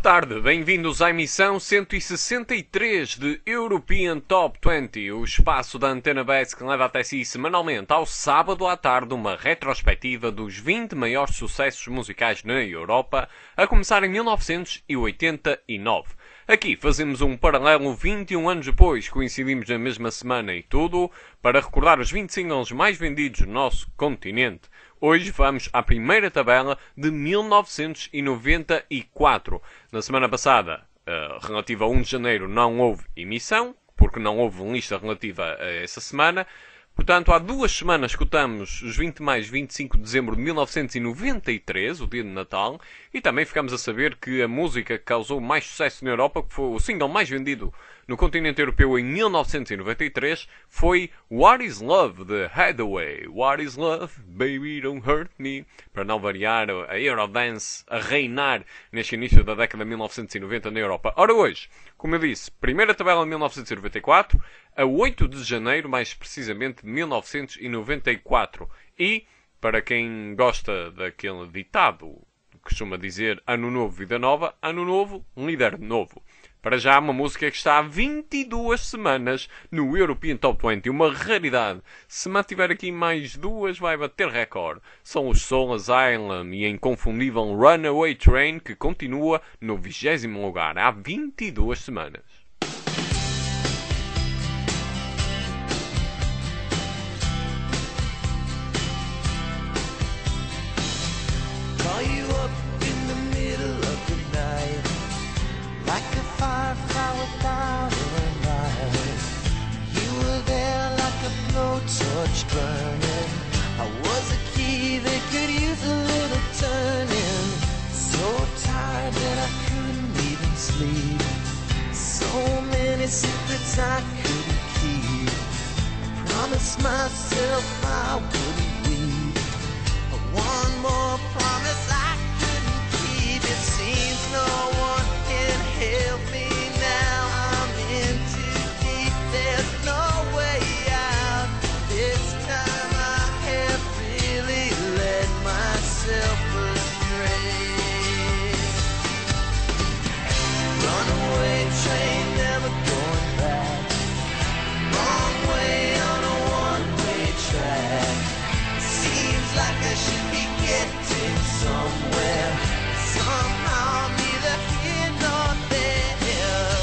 tarde, bem-vindos à emissão 163 de European Top 20, o espaço da Antena Base que leva até si semanalmente ao sábado à tarde uma retrospectiva dos 20 maiores sucessos musicais na Europa, a começar em 1989. Aqui fazemos um paralelo 21 anos depois, coincidimos na mesma semana e tudo, para recordar os 20 singles mais vendidos no nosso continente. Hoje vamos à primeira tabela de 1994. Na semana passada, relativa a 1 de janeiro, não houve emissão, porque não houve lista relativa a essa semana. Portanto, há 2 semanas escutamos os 20 mais 25 de dezembro de 1993, o dia de Natal, e também ficamos a saber que a música que causou mais sucesso na Europa, que foi o single mais vendido no continente europeu em 1993, foi What Is Love, de Hathaway. What Is Love, Baby Don't Hurt Me. Para não variar, a Eurodance a reinar neste início da década de 1990 na Europa. Ora hoje, como eu disse, primeira tabela de 1994, a 8 de janeiro, mais precisamente de 1994. E, para quem gosta daquele ditado, costuma dizer Ano Novo, Vida Nova, Ano Novo, Líder Novo. Para já, uma música que está há 22 semanas no European Top 20. Uma raridade. Se mantiver aqui mais 2, vai bater recorde. São os Soul Asylum e a inconfundível Runaway Train, que continua no 20º lugar há 22 semanas. Call you up in the middle of the night, like a firefly without a light. You were there like a blowtorch burning. I was a key that could use a little turning. So tired that I couldn't even sleep. So many secrets I couldn't keep. I promised myself I wouldn't weep. One more promise I couldn't keep. It seems no one can help me now. I'm in too deep. There's no way out. This time I have really led myself astray. Runaway train, never going back. Wrong way on a one-way track. Seems like I should be getting somewhere. Somehow I'm neither here nor there.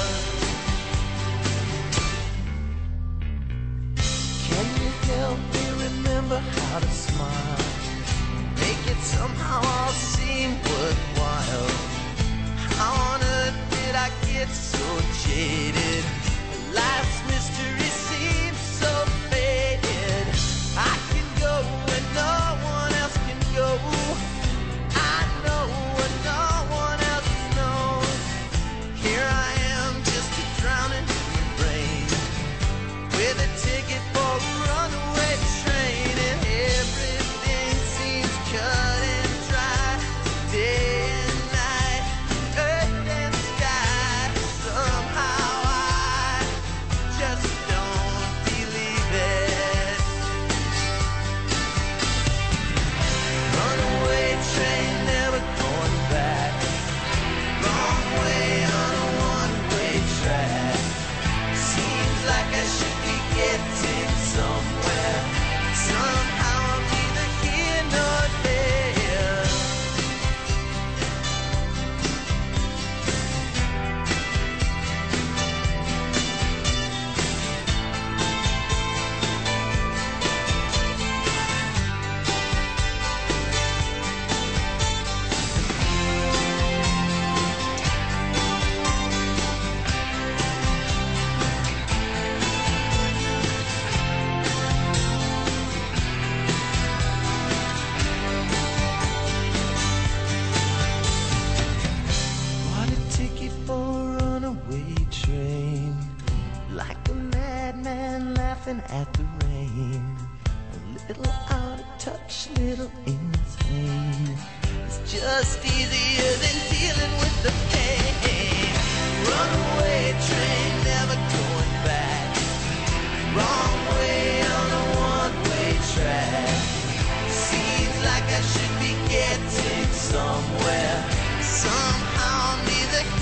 Can you help me remember how to smile? Make it somehow all seem worthwhile. How on earth did I get so jaded? Life's mystery seems so faded. I can go where no one else can go. I know what no one else knows. Here I am, just a drowning in the rain, with a ticket for a runaway train, and everything seems cut and dry. Day and night, earth and sky. Somehow I just don't believe it. Runaway train, never going back. Wrong way on a one-way track. Seems like I should be getting somewhere. Somehow I'm neither here nor there. Bought a ticket for a runaway train, like a madman laughing at the rain. A little out of touch, little insane. It's just easier than dealing with the pain. Runaway train, never going back. Wrong way on a one-way track. Seems like I should be getting somewhere. Somehow neither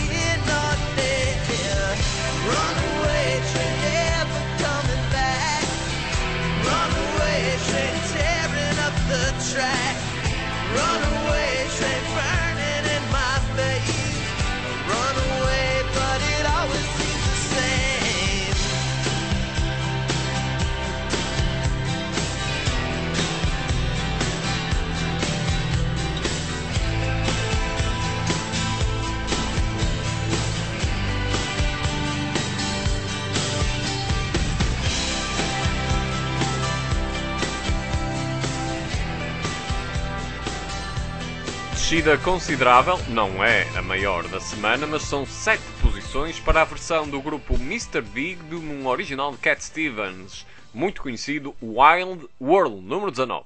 descida considerável, não é a maior da semana, mas são 7 posições para a versão do grupo Mr. Big de um original de Cat Stevens, muito conhecido, Wild World, número 19.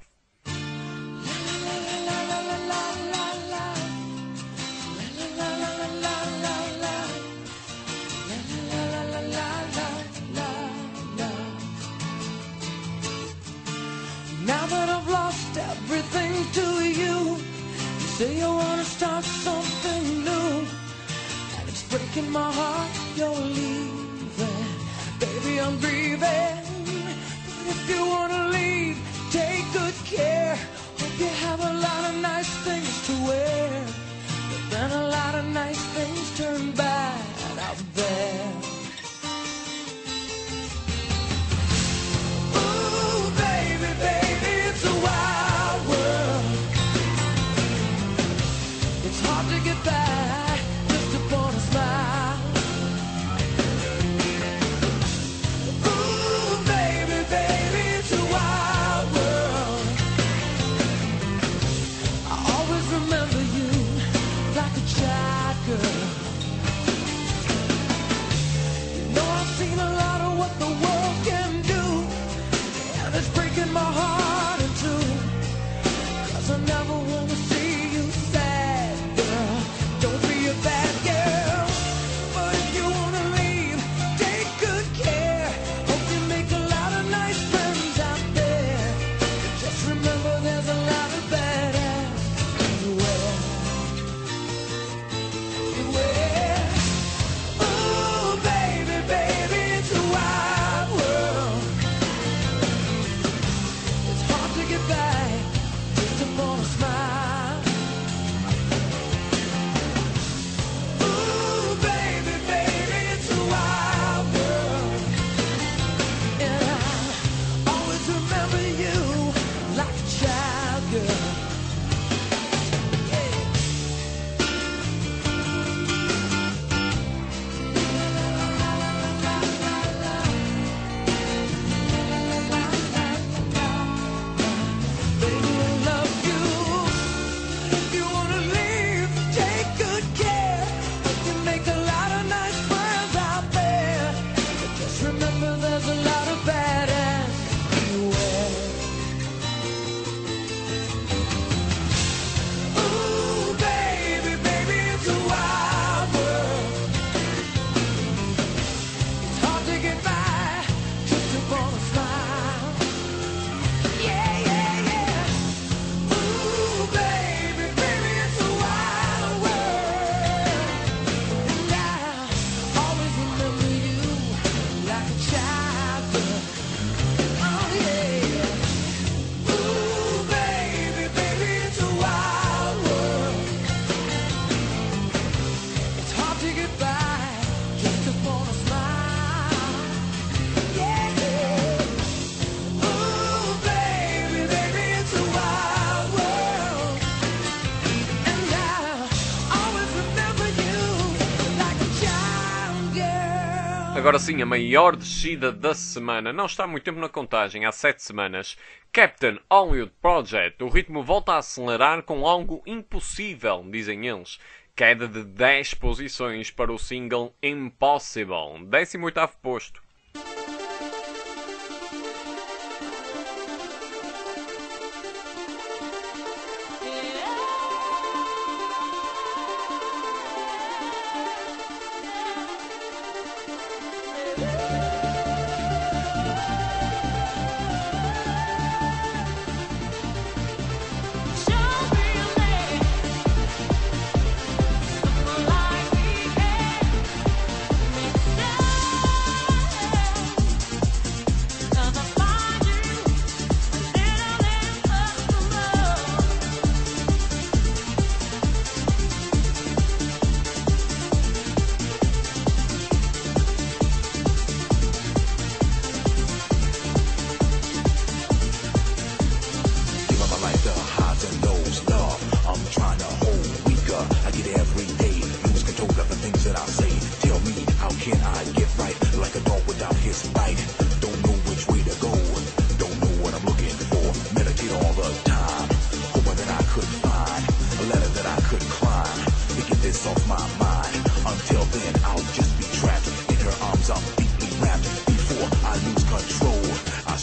Now that I've lost everything to you, you say you wanna start something new, and it's breaking my heart you're leaving. Baby, I'm grieving, but if you wanna leave, take good care. Hope you have a lot of nice things to wear, but then a lot of nice things turn bad out there. Ooh, baby, baby, it's a wild world. It's hard to get by just upon a smile. Ooh, baby, baby, it's a wild world. I always remember you like a child girl. You know I've seen a lot of what the world can do, and it's breaking my heart in two, 'cause I never wanna see you sad, girl. Don't be a bad girl, but if you wanna leave, take good care. Hope you make a lot of nice friends out there, but just remember there's a lot of badass everywhere. Beware. Ooh, baby, baby, it's a wild world. It's hard to get by just upon a smile. Ooh, baby, baby, it's a wild world. And I always remember you like a child girl. Baby, I love you. If you wanna leave, take good care. Hope you make a lot of nice friends out there, but just remember there's a lot of badass everywhere. Ooh, baby, baby, it's a wild world. It's hard to get by just upon a smile. Yeah, yeah, yeah. Ooh, baby, baby, it's a wild world. And I always remember you like a child girl. Oh, yeah. Ooh, baby, baby, it's a wild world. It's hard to get by just upon a smile. Yeah, yeah. Ooh, baby, baby, it's a wild world. And I always remember you like a child girl. Agora sim, a maior descida da semana. Não está há muito tempo na contagem, há 7 semanas. Captain Hollywood Project. O ritmo volta a acelerar com algo impossível, dizem eles. Queda de 10 posições para o single Impossible. 18º posto. Show me a way, someone like me can make a start.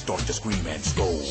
start to scream and scold.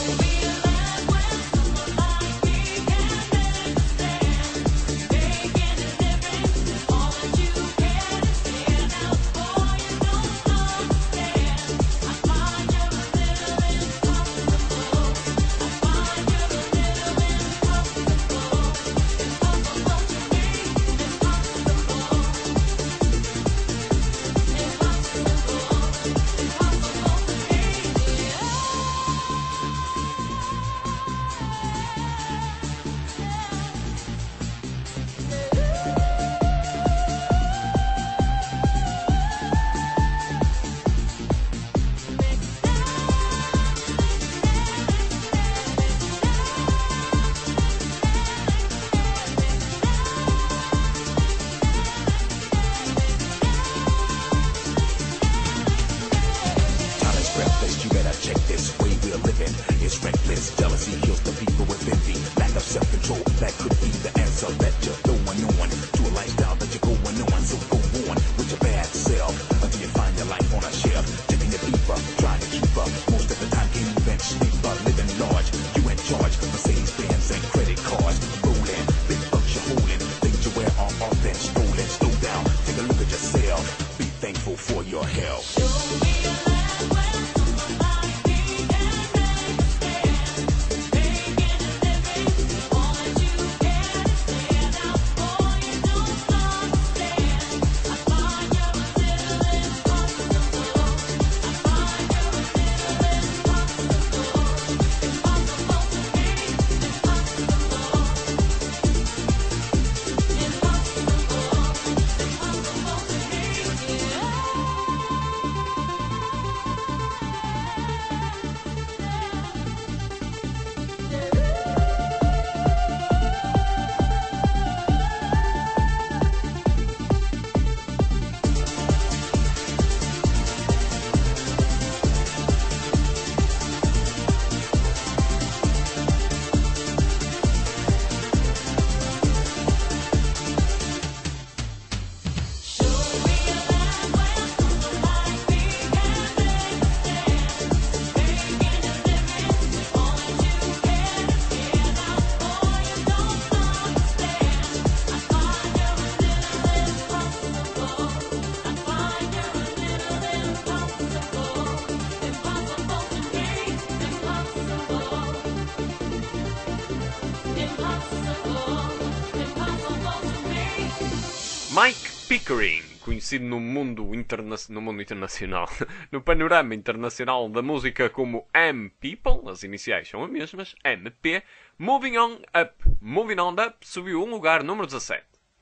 Mike Pickering, conhecido no mundo internacional, no panorama internacional da música como M-People, as iniciais são as mesmas, MP, Moving On Up. Moving On Up subiu um lugar, número 17.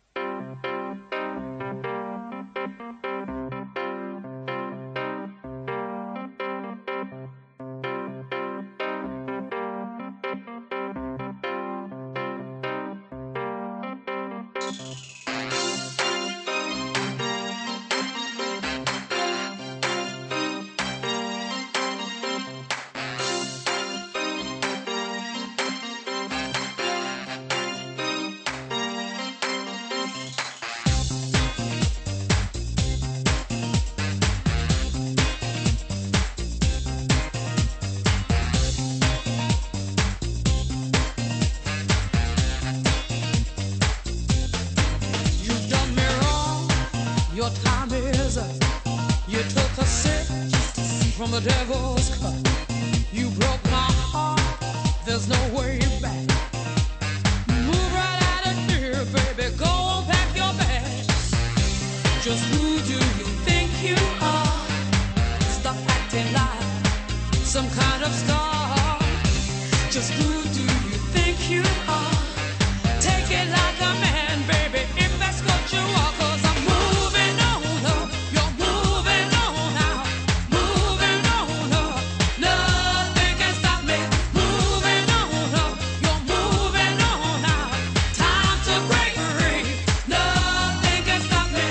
Your time is up. You took a sip from the devil's cup. You broke my heart. There's no way back. Move right out of here, baby. Go on, pack your bags. Just who do you think you are? Stop acting like some kind of star. Just who do you think you are? Take it like a man, baby, if that's what you are. 'Cause I'm moving on up. You're moving on out. Moving on up. Nothing can stop me. Moving on up. You're moving on out. Time to break free. Nothing can stop me.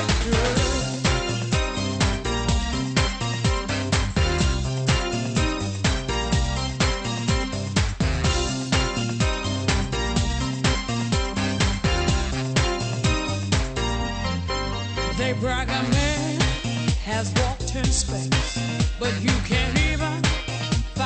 They brag a man has walked in space, but you can't even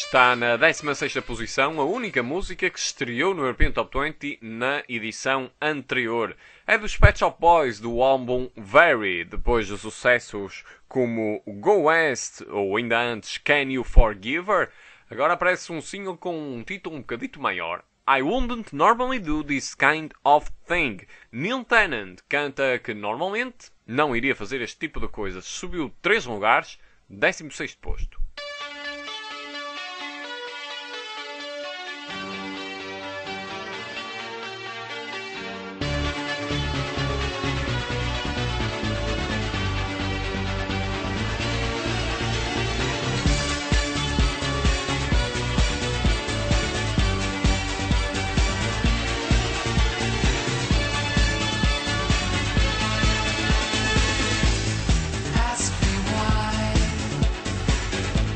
está na 16ª posição, a única música que estreou no European Top 20 na edição anterior. É dos Pet Shop Boys do álbum Very, depois de sucessos como Go West ou ainda antes Can You Forgive Her. Agora aparece um single com um título um bocadito maior. I wouldn't normally do this kind of thing. Neil Tennant canta que normalmente não iria fazer este tipo de coisas. Subiu 3 lugares, 16º posto. Ask me why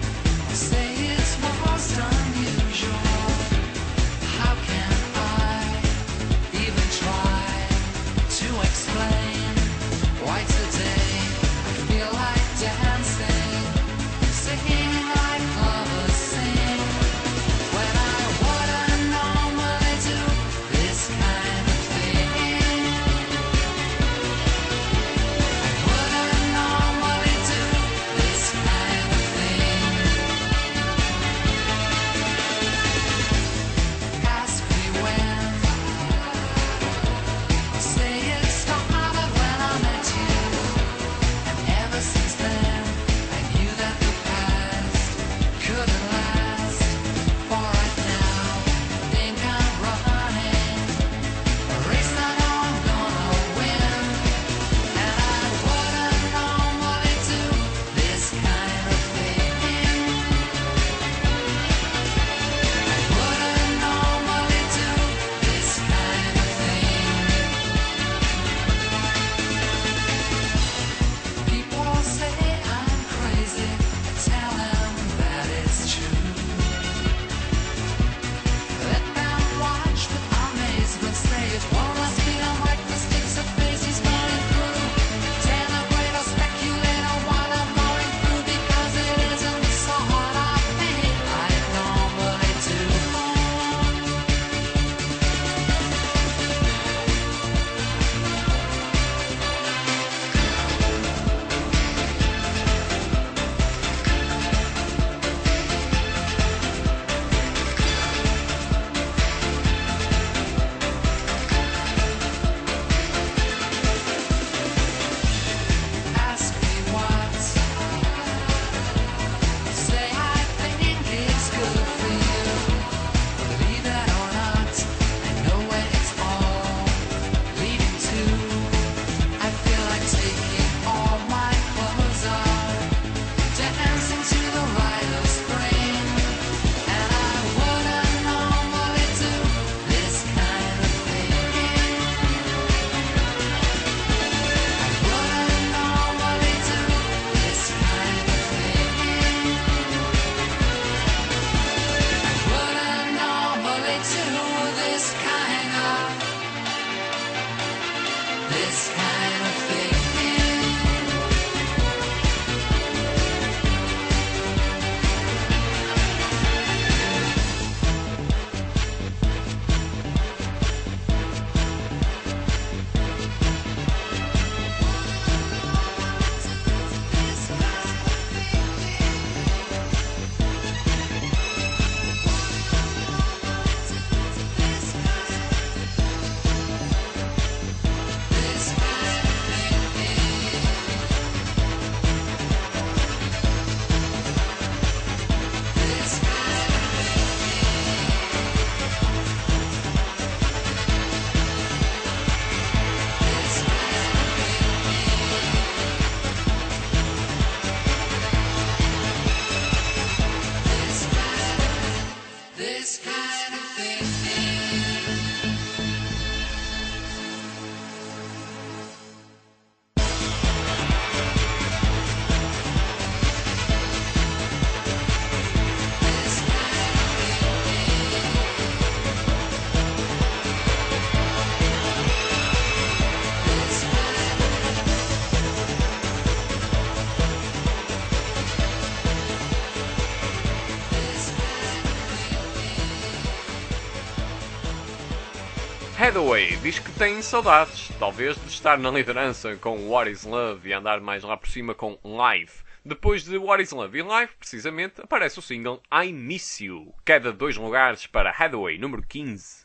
Hathaway diz que tem saudades, talvez de estar na liderança com What Is Love e andar mais lá por cima com Live. Depois de What Is Love e Live, precisamente, aparece o single I Miss You. Queda 2 lugares para Hathaway, número 15.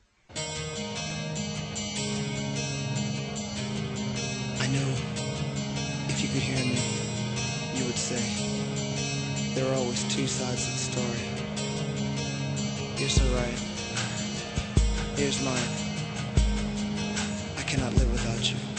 I know if you could hear me, you would say there are always two sides to the story. You're so right. Here's mine. I cannot live without you.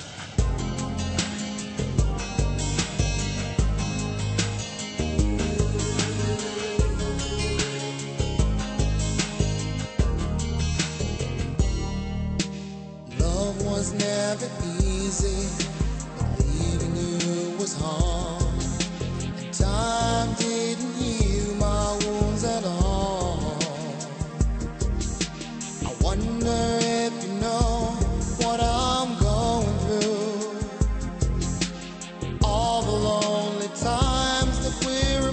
Love was never easy, but leaving you was hard. And time didn't heal my wounds at all. I wonder if you know what I'm going through. All the lonely times that we're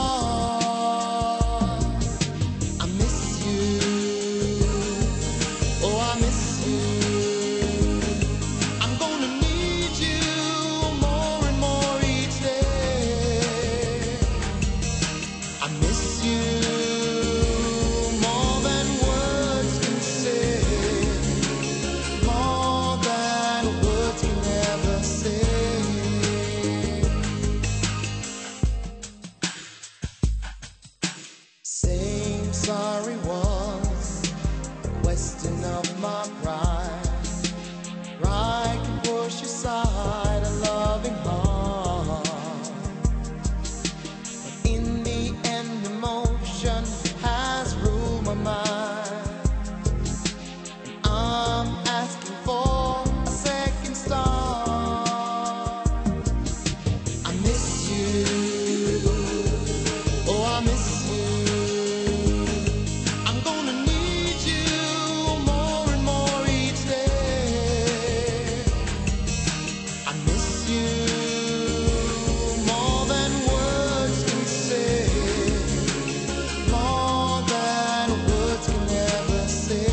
apart. I miss you. Oh, I miss you. I'm gonna need you more and more each day. I miss you more than words can say, more than words can ever say. Saying sorry was a question of my pride. Pride can push aside a loving heart, but in the end emotion has ruled my mind. And I'm asking for a second start. I miss you. Oh, I miss you. I'm gonna need you more and more each day. I miss you more than words can say, more than words can ever say.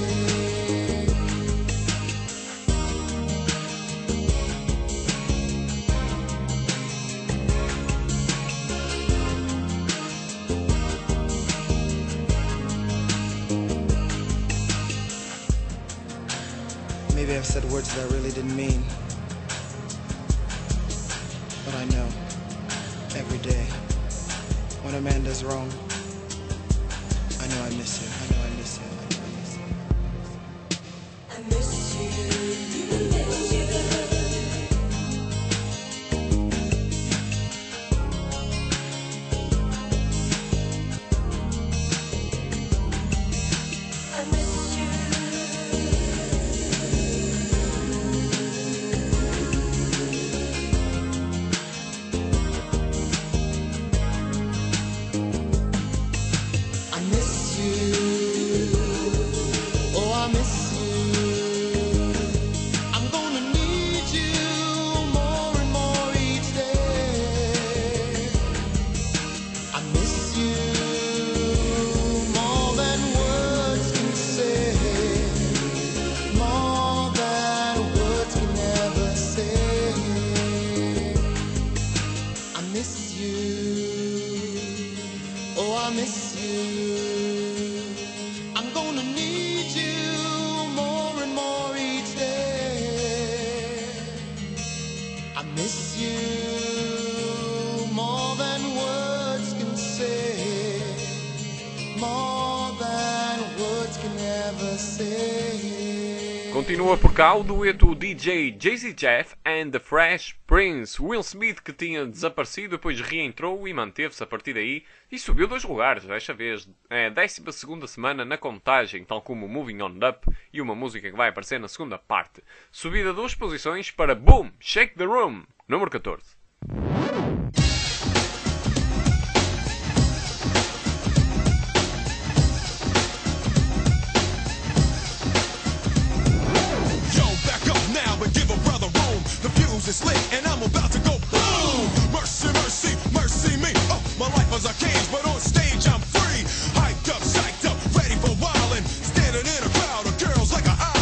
Maybe I've said words that I really didn't mean. But I know, every day, when a man does wrong, I know I miss you. I know I miss you. I know I miss you. I miss you. I miss you. I miss you. Oh, I miss you. I'm gonna need you more and more each day. I miss you more than words can say, more than words can ever say. I miss you. Oh, I miss you. I'm gonna need you more and more each day. I miss you more than words can say, more than words can ever say. Continua por cá o dueto DJ Jay-Z Jeff and the Fresh Prince. Will Smith, que tinha desaparecido, depois reentrou e manteve-se a partir daí e subiu 2 lugares, desta vez é a 12ª semana na contagem, tal como Moving On Up e uma música que vai aparecer na segunda parte. Subida 2 posições para Boom, Shake the Room, número 14. Yo, back up now and give a brother room. The fuse is lit and I'm about to go boom. Mercy, mercy, mercy me. Oh, my life was a cage, but on stage I'm free. Hyped up, psyched up, ready for wildin'. Standing in a crowd of girls like a eye.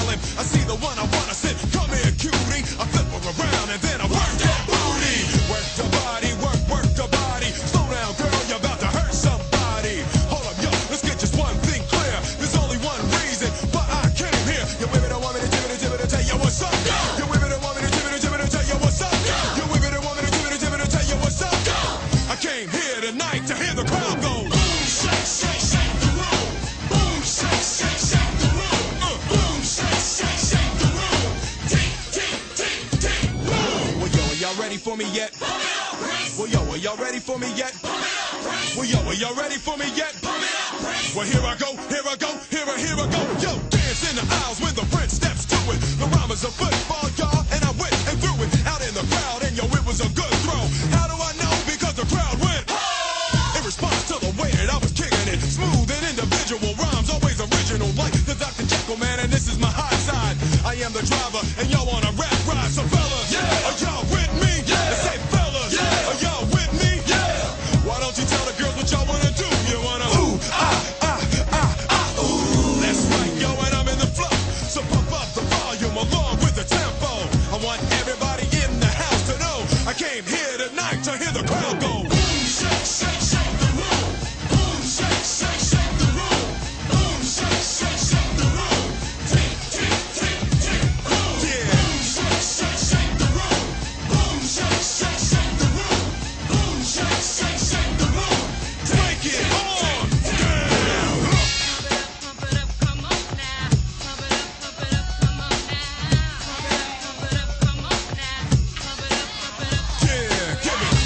tonight to hear the crowd go. Boom, shake, shake, shake the room. Boom, shake, shake, shake the room. Boom, shake, shake, shake the room. Tick, tick, tick, tick, boom. Well, yo, are y'all ready for me yet? Pump it up, Prince. Well, yo, are y'all ready for me yet? Pump it up, Prince. Well, yo, are y'all ready for me yet? Pump it up, Prince. Well, here I go, here I go, here I go. Yo, dance in the aisles when the Prince steps to it. The rhyme is a football, y'all, and I went and threw it out in the crowd, and yo, it was a good throw. How do I know? Because the crowd went in response to the way that I was kicking it. Smooth and individual rhymes, always original, like the Dr. Jekyll man, and this is my high side. I am the driver, and y'all on a rap ride. So fellas, are y'all with me? Say fellas, are y'all with me? Why don't you tell the girls what y'all wanna do? You wanna ooh, ooh. That's right, yo, and I'm in the flow. So pump up the volume along with the tempo. I want everybody in the house to know I came here tonight to hear the crowd go. Boom, shake, shake, shake the room. Boom, shake, shake, shake the room. Boom, shake, shake, shake the room. Tick, tick, tick, tick, boom. Yeah. Boom, shake, shake, shake the room. Boom, shake, shake, shake the room. Boom, shake, shake, shake the room. Break it on down. Pump it up, come on now. Pump it up, come on now. Pump it up, come on now. Pump it up. Yeah, give me.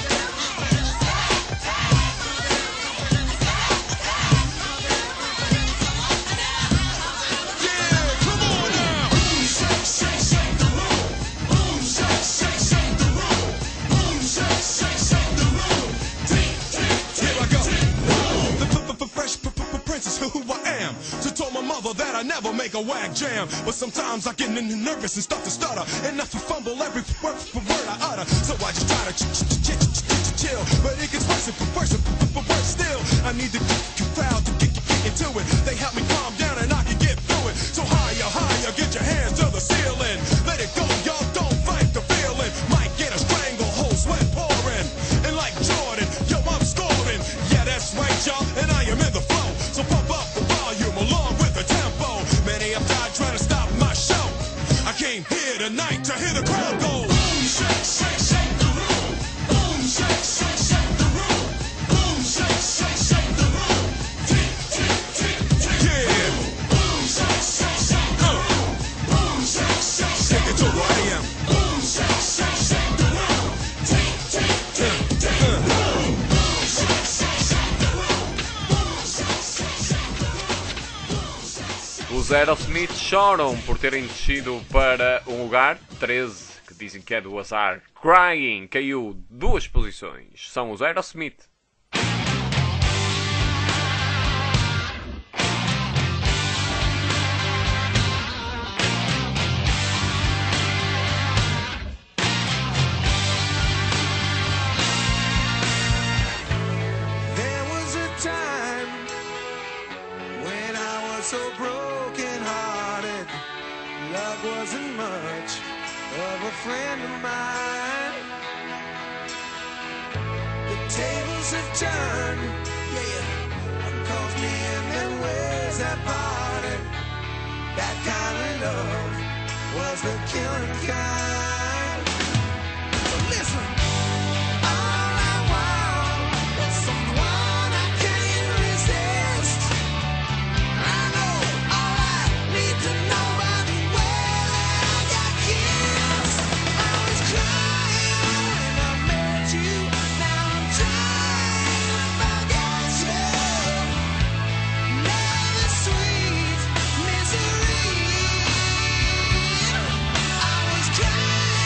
Yeah, come on now. Boom, shake, shake, shake the room. Boom, shake, shake, shake the room. Boom, shake, shake, shake the room. Tick, tick, tick. Here I go. The fresh princess, who I am. So told my mother that I never make a whack jam. But sometimes I get nervous and start to stutter. And I fumble every word I utter. So I just try to chill. But it gets worse and worse still. I need the crowd to get into it. They help me calm down and I can get through it. So higher, higher, get your hands to the ceiling. Let it go, y'all, don't fight the feeling. Might get a stranglehold, sweat pouring. And like Jordan, yo, I'm scoring. Yeah, that's right, y'all, and I am in the flow. So pump up the volume along with the tempo. Many have died trying to stop my show. I came here tonight to hear the crowd go. Boom, shake, shake, shake the room. Boom, shake, shake, shake the room. Boom, shake, shake, shake the room. Tick, tick, tick, tick. Yeah. Boom, shake, shake, shake the room. Boom, shake, shake, shake it to who I am. Boom, shake, shake, shake the room. Tick, tick, tick, tick. Boom, shake, shake, shake the room. Boom, shake, shake, shake the room. Os Aerosmith choram por terem descido para um lugar 13, que dizem que é do azar. Crying caiu 2 posições. São os Aerosmith. There was a time when I was so broken hearted. Love wasn't much of a friend of mine. The tables have turned, yeah. Uncles me and their ways have parted. That kind of love was the killing kind. So listen. All I want is someone I can't resist. I know all I need to know by the way that I got kissed. I was crying when I met you. Now I'm trying to forget you. Love is sweet misery. I was crying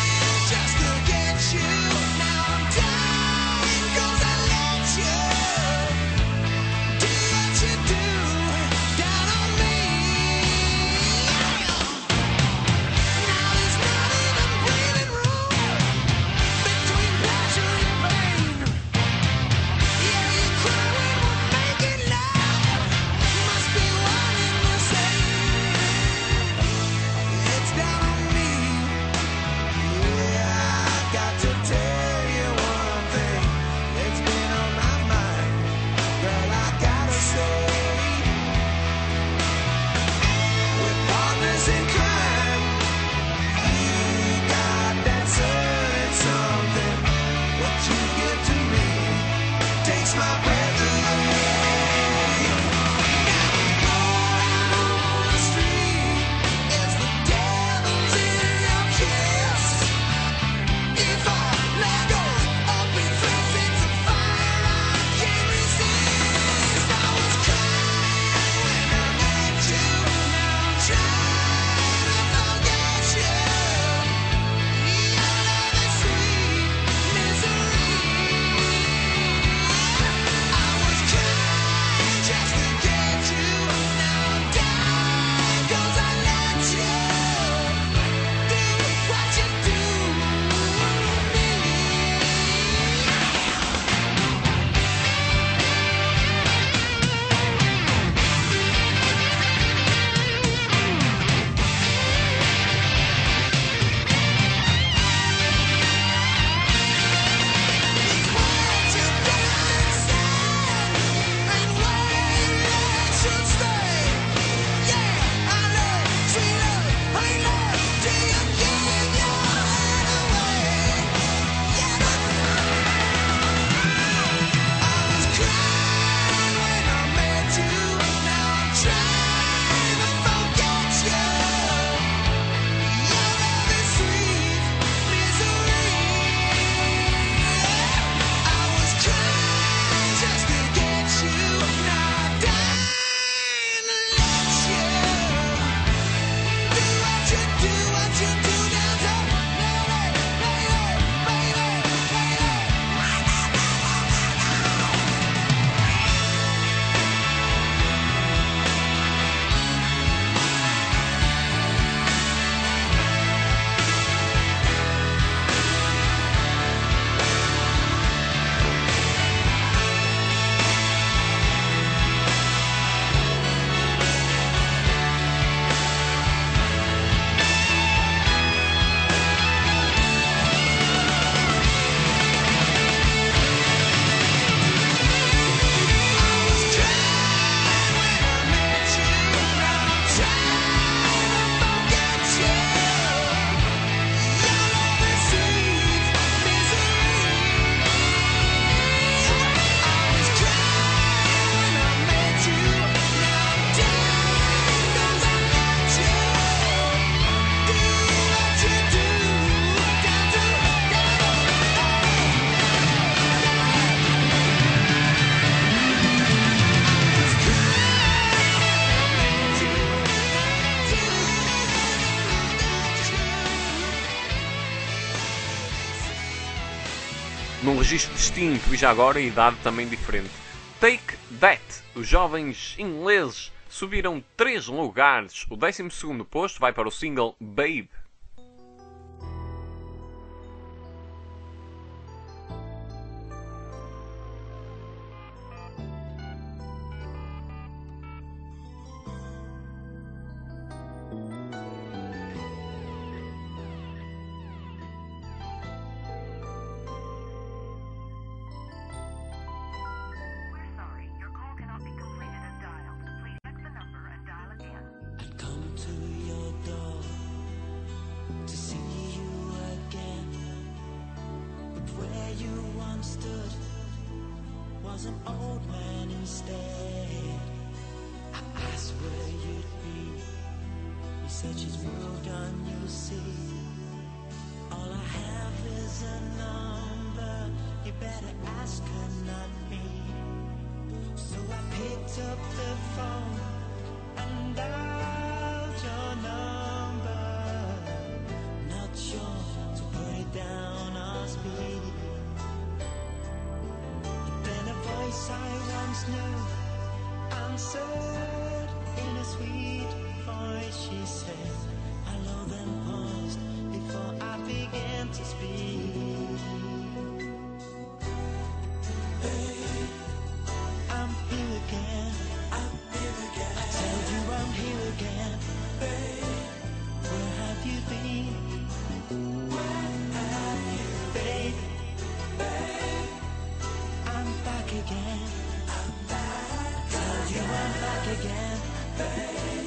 makes my breath away. On the street, it's the devil's in your kiss. If I let go, I'll be 3 feet of fire I can't resist. I was crying when I met you. Now I'm trying to forget you. Your love is sweet misery. I was crying just to get you. Now I'm dying 'cause I let you do what you do to me. What you done said ain't where love should stay. Yeah, I know sweet love ain't love till you give your heart away. Yeah, but I was crying when I met you. Now I'm trying to forget you. Your love is sweet misery. I was crying just to get you. Now I'm dying to let you do what you do down to Num registro distinto e já agora idade também diferente. Take That, os jovens ingleses subiram 3 lugares. O 12º posto vai para o single Babe. We're sorry, your call cannot be completed as dialed. Please check the number and dial again. Come to your door to see you again. But where you once stood was an old man instead. I asked where you'd be. You said she's moved on, you'll see. All I have is a number. You better ask her, not me. So I picked up the phone and dialed your number. Not sure to put it down or speed. But then a voice I once knew answered in a sweet voice. She said hello, then paused before I began to speak. I'm here again. I tell you I'm here again. Where have you been? Babe, I'm back again. Tell you I'm back again.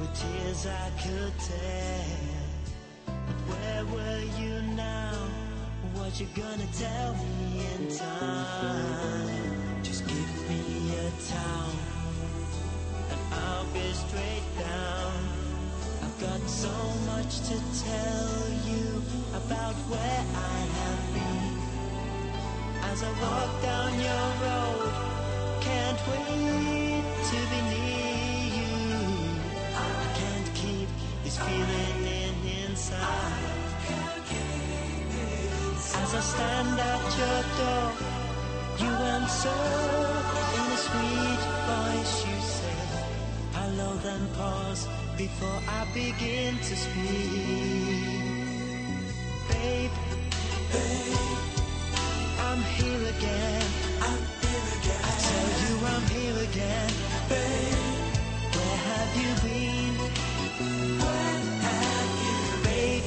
with tears I could tell. But where were you now? What you gonna tell me in time? Just give me a town and I'll be straight down. I've got so much to tell you about where I have been. As I walk down your road, can't wait to be near you. I can't keep this feeling inside. As I stand at your door, you answer in a sweet voice. You say hello, then pause before I begin to speak. Babe, I'm here again. I tell you I'm here again. Where have you been? Babe,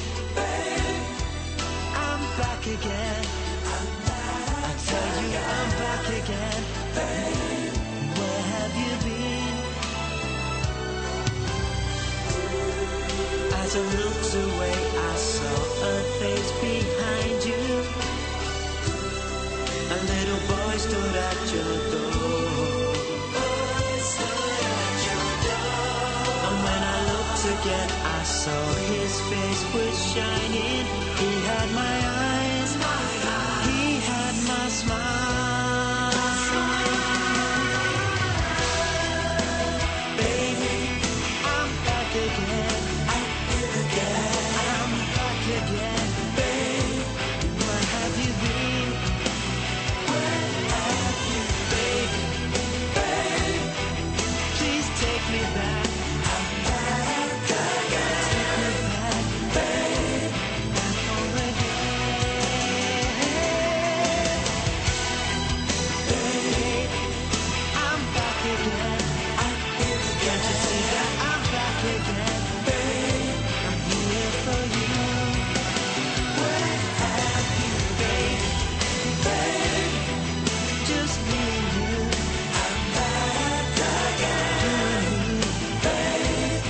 I'm back again. I tell you I'm back again. Where have you been? As I looked away, I saw a face behind you. A little boy stood at your door. And when I looked again, I saw his face was shining. He had my eyes, he had my smile. Baby, I'm back again. I'm back again. Babe, where have you been? Please take me back. Take me back, babe. Back home again. Babe, I'm back again. Can't you see that I'm back again? Babe, I'm here for you. Where have you been? Babe, just me and you. I'm back again. Babe.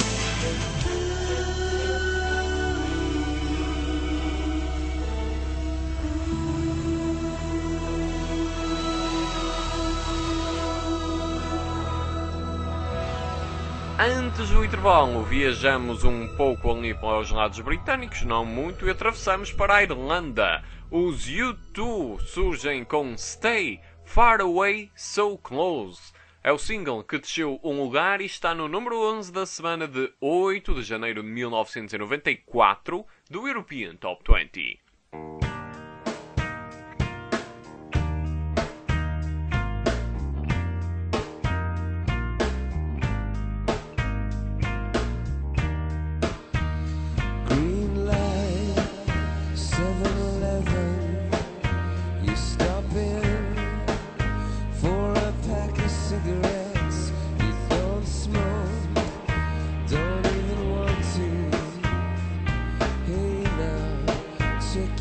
Antes do intervalo, viajamos um pouco ali para os lados britânicos, não muito, e atravessamos para a Irlanda. Os U2 surgem com Stay, Far Away, So Close. É o single que desceu um lugar e está no número 11 da semana de 8 de janeiro de 1994 do European Top 20. Green light, 7-Eleven. You stop in for a pack of cigarettes. You don't smoke, don't even want to. Hey now, check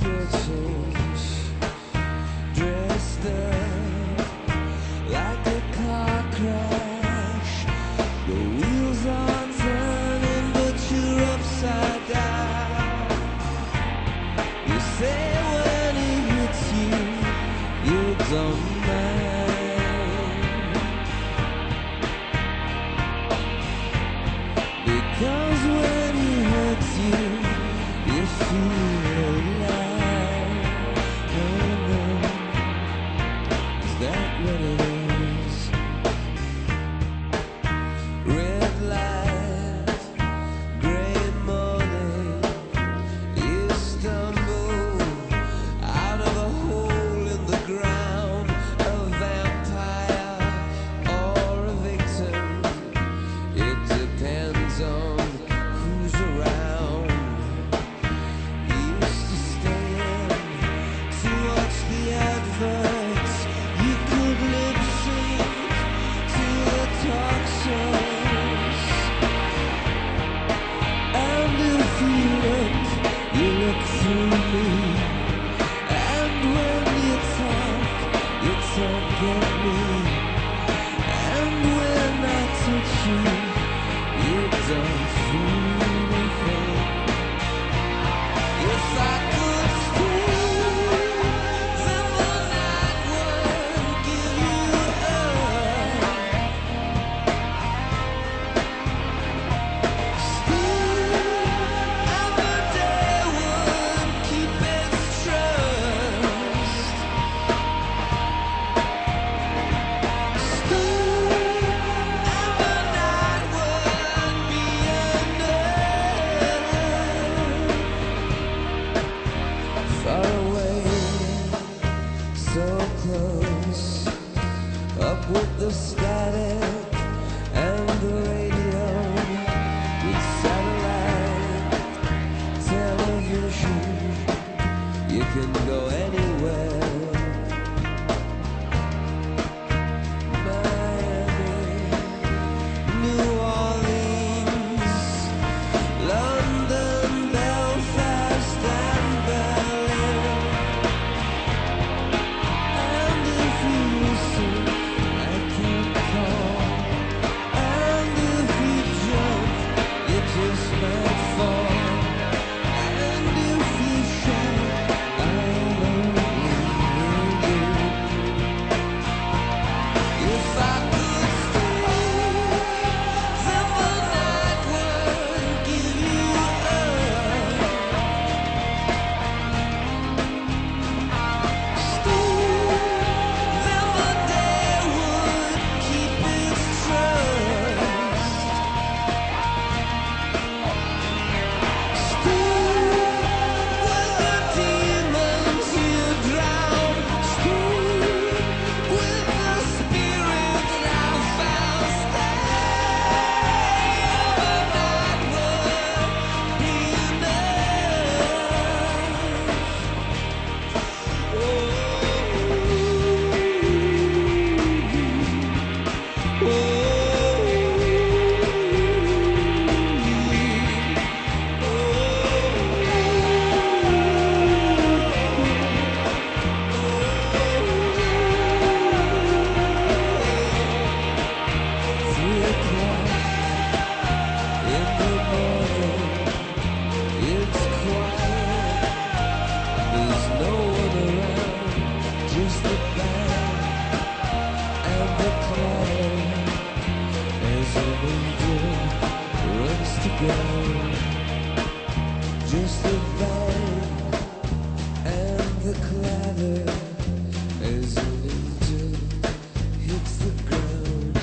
ground. Just the bang and the clatter as an angel hits the ground.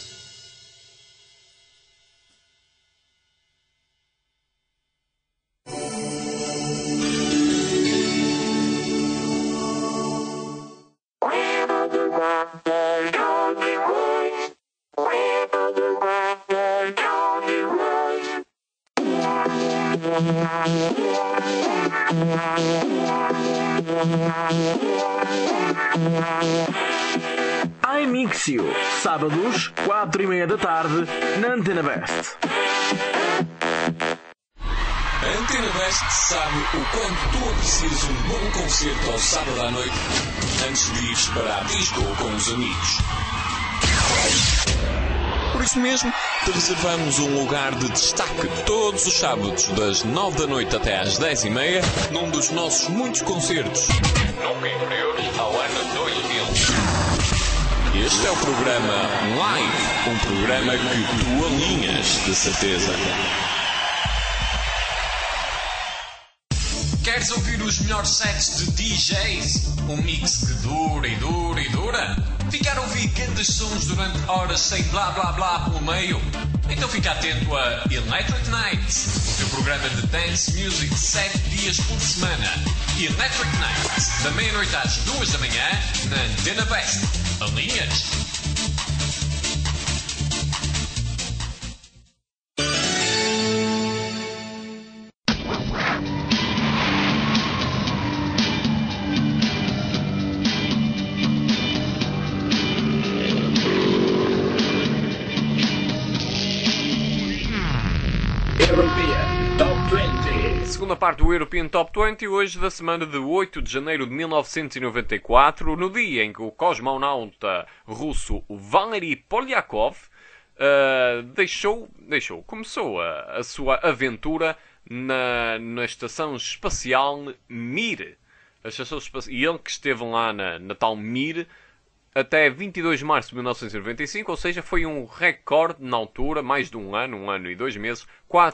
iMixio, sábados, 4:30 da tarde, na Antena Best. A Antena Best sabe o quanto tu aprecias um bom concerto ao sábado à noite antes de ires para a disco com os amigos. Por isso mesmo, te reservamos um lugar de destaque todos os sábados, das 9 da noite até às 10:30, num dos nossos muitos concertos, nunca inferiores ao ano 2000. Este é o programa Live, um programa que tu alinhas, de certeza. Queres ouvir os melhores sets de DJs? Um mix que dura e dura e dura? Ficar a ouvir grandes sons durante horas sem blá blá blá pelo meio? Então fica atento a Electric Nights, o teu programa de dance music 7 dias por semana. Electric Nights, da meia-noite às 2 da manhã, na Antena Best. Alinhas? Segunda parte do European Top 20, hoje da semana de 8 de janeiro de 1994, no dia em que o cosmonauta russo Valery Polyakov começou a sua aventura na Estação Espacial Mir. E ele que esteve lá na tal Mir até 22 de março de 1995, ou seja, foi um recorde na altura, mais de um ano e 2 meses,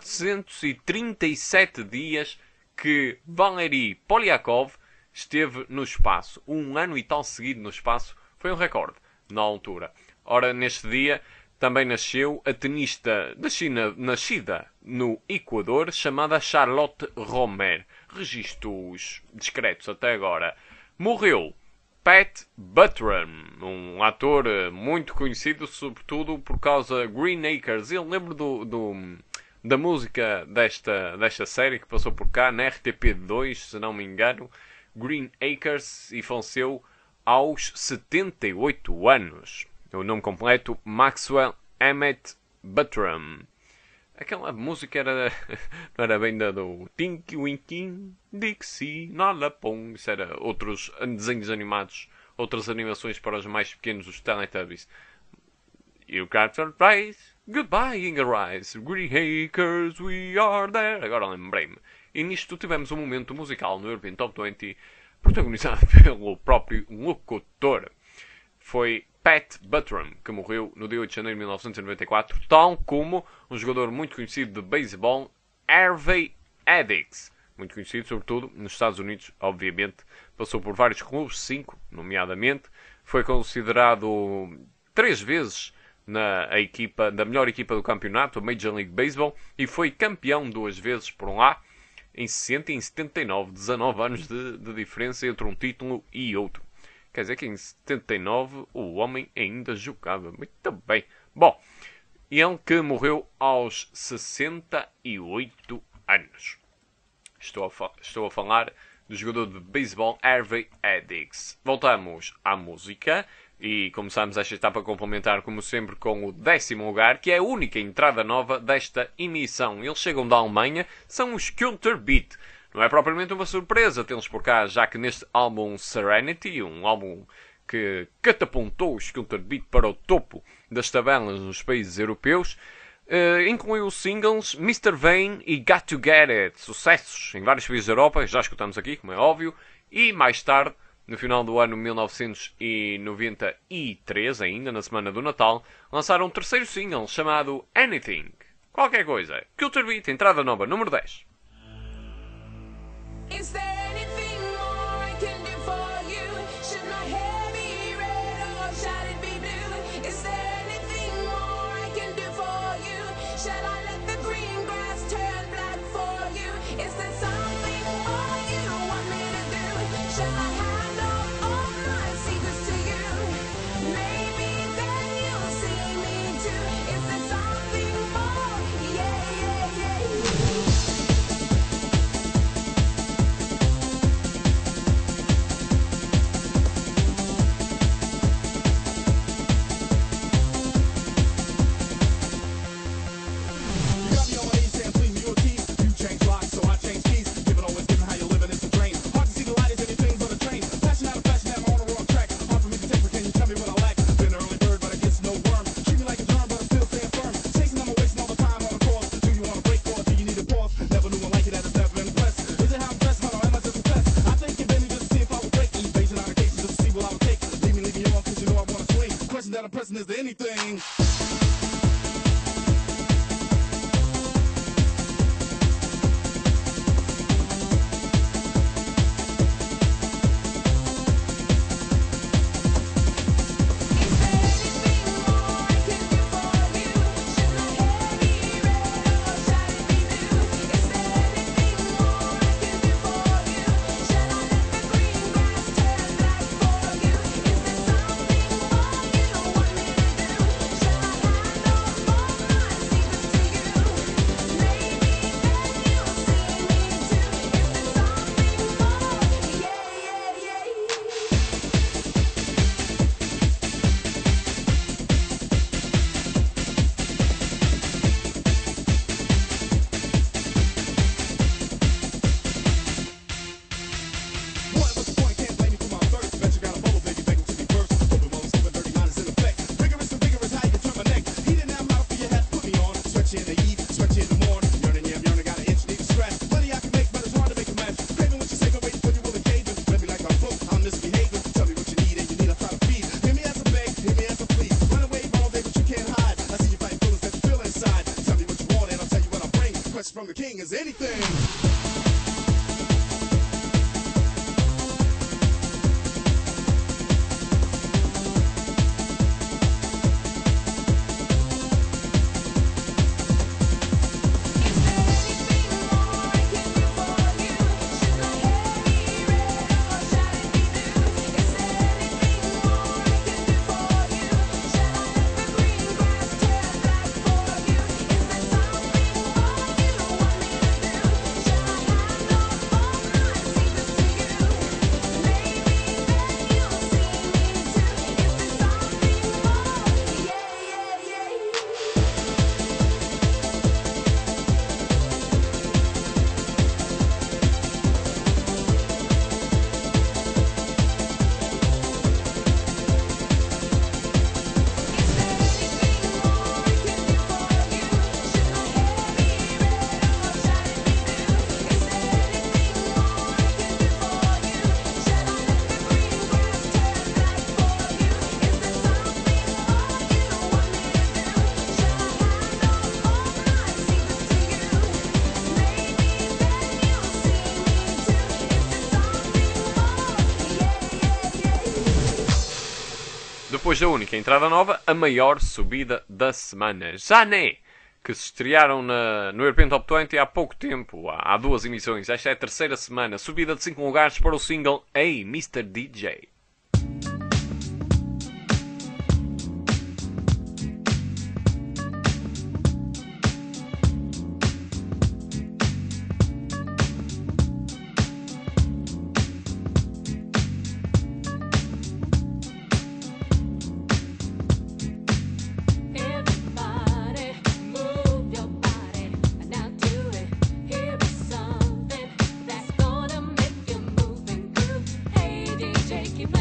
437 dias que Valery Polyakov esteve no espaço. Um ano e tal seguido no espaço, foi um recorde na altura. Ora, neste dia também nasceu a tenista da China, nascida no Equador, chamada Charlotte Romer. Registros discretos até agora. Morreu Pat Buttram, um ator muito conhecido, sobretudo por causa de Green Acres. Eu lembro da música desta série que passou por cá, na RTP2, se não me engano, Green Acres, e faleceu aos 78 anos. O nome completo, Maxwell Emmett Buttram. Aquela música não era bem do Tinky Winky, Dixie, Nalapong. Isso era outros desenhos animados, outras animações para os mais pequenos, os Teletubbies. You got to rise, goodbye Inga Rise, Green Acres, we are there. Agora lembrei-me. E nisto tivemos um momento musical no European Top 20, protagonizado pelo próprio locutor. Foi Pat Buttram, que morreu no dia 8 de janeiro de 1994, tal como um jogador muito conhecido de beisebol, Harvey Addix. Muito conhecido, sobretudo, nos Estados Unidos, obviamente. Passou por vários clubes, 5, nomeadamente. Foi considerado 3 vezes na melhor equipa do campeonato, a Major League Baseball, e foi campeão 2 vezes por lá, em 60 e em 79, 19 anos de diferença entre um título e outro. Quer dizer que em 79 o homem ainda jogava. Muito bem. Bom, ele que morreu aos 68 anos. Estou a falar do jogador de beisebol Harvey Addix. Voltamos à música e começamos esta etapa complementar, como sempre, com o 10º lugar, que é a única entrada nova desta emissão. Eles chegam da Alemanha, são os Culture Beat. Não é propriamente uma surpresa tê-los por cá, já que neste álbum Serenity, um álbum que catapultou os Culture Beat para o topo das tabelas nos países europeus, incluiu os singles Mr. Vain e Got to Get It, sucessos em vários países da Europa, já escutamos aqui, como é óbvio, e mais tarde, no final do ano 1993, ainda na semana do Natal, lançaram um terceiro single chamado Anything. qualquer coisa. Culture Beat, entrada nova, número 10. Is there anything more I can do for you? Should my hair be red or shall it be blue? Is there anything more I can do for you? Shall I let the green grass turn black for you? Is there something more you want me to do? Shall I hand all my secrets to you? Maybe then you'll see me too. Is there something more? Yeah, yeah, yeah. You got me on my knees saying please me your keys. You change locks, so I change keys. Giving always giving how you living, it's a drain. Hard to see the light is anything but a train. Flashing out of fashion, I'm on the wrong track. Hard for me to take, but can you tell me what I lack? Been an early bird, but I guess no worm. Treat me like a germ, but I'm still staying firm. Chasing them, I'm wasting all the time on the course. Do you want to break or do you need a pause? Never knew one like it, that has never been impressed. Is it how I'm dressed, or am I just a test? I think you've been just to see if I would break. Evasion on occasion just to see what I would take. Leave me on, cause you know I wanna swing. Question that I'm pressing, is there anything? What was the point? Can't blame me for my thirst. Bet you got a bubble, baby, begging to be first. Open while I'm sleeping, dirty mind is in effect. Rigorous and vigorous, how you turn my neck. He didn't have mouth for your hat, put me on. Stretch in the heat, stretch in the morning. Yearning, yeah, I'm yearning, got an itch, need to scratch. Money I can make, but it's hard to make a match. Craving what you say, but waiting for you will engage. Let me like my flow, I'm misbehaving. Tell me what you need and you need, I try to feed. Hear me as I beg, hear me as I plead. Run away all day, but you can't hide. I see you fighting feelings that you feel inside. Tell me what you want and I'll tell you what I bring. Question from the king is anything. Depois da única entrada nova, a maior subida da semana. Jané, que se estrearam no European Top 20 há pouco tempo, há 2 emissões. Esta é a terceira semana. Subida de 5 lugares para o single Hey Mr. DJ. Everybody move your body, now do it. Here is something that's gonna make you move and groove. Hey DJ, keep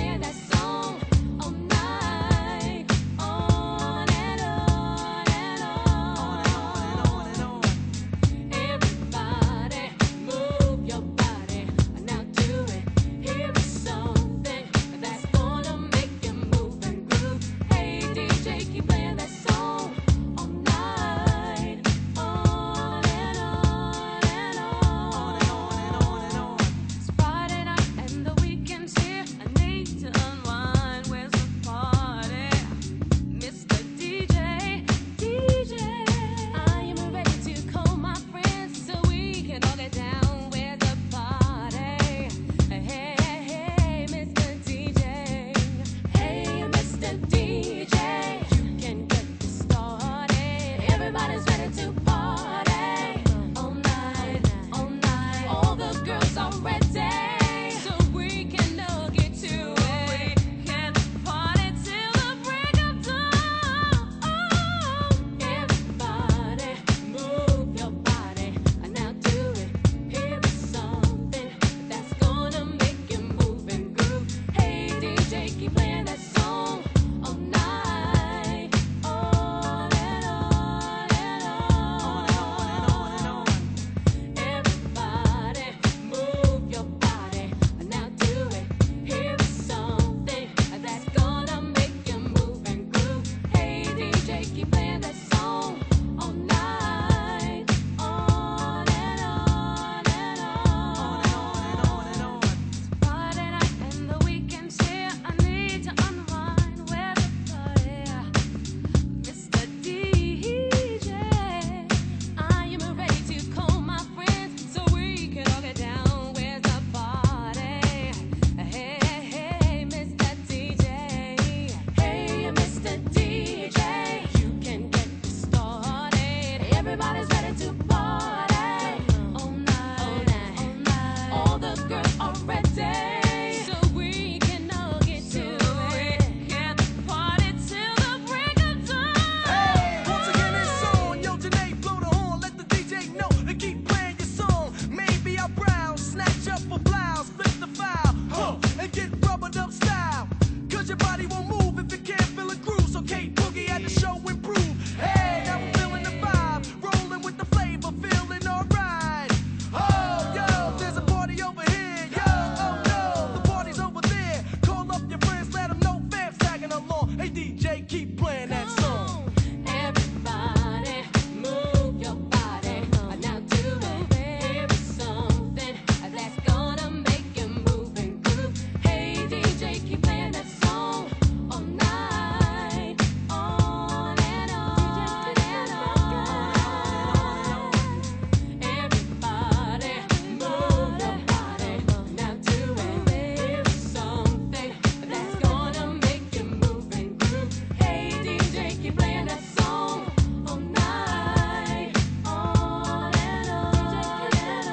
Everybody's ready to party all night. All the girls are ready, so we can all get to it. Get the party till the break of dawn. Hey, once again it's on. Yo, Janae, blow the horn. Let the DJ know to keep playing your song. Maybe I'll browse, snatch up a blouse, flip the file, and get rubbered up style. Cause your body won't move if it can't feel a groove. So Kate Boogie had the show improve. Hey, now I'm feeling the vibe, rolling with the flavor, feeling alright. Oh, yo, there's a party over here. Yo, oh no, the party's over there. Call up your friends, let them know fam's tagging along. Hey DJ, keep playing that song. Everybody, move your body. Now do it. Here is something that's gonna make you move and groove. Hey DJ, keep playing that song all night, on and on and on. Everybody, move your body. Now do it. Here is something that's gonna make you move and groove. Hey DJ, keep playing that song all night, on and on and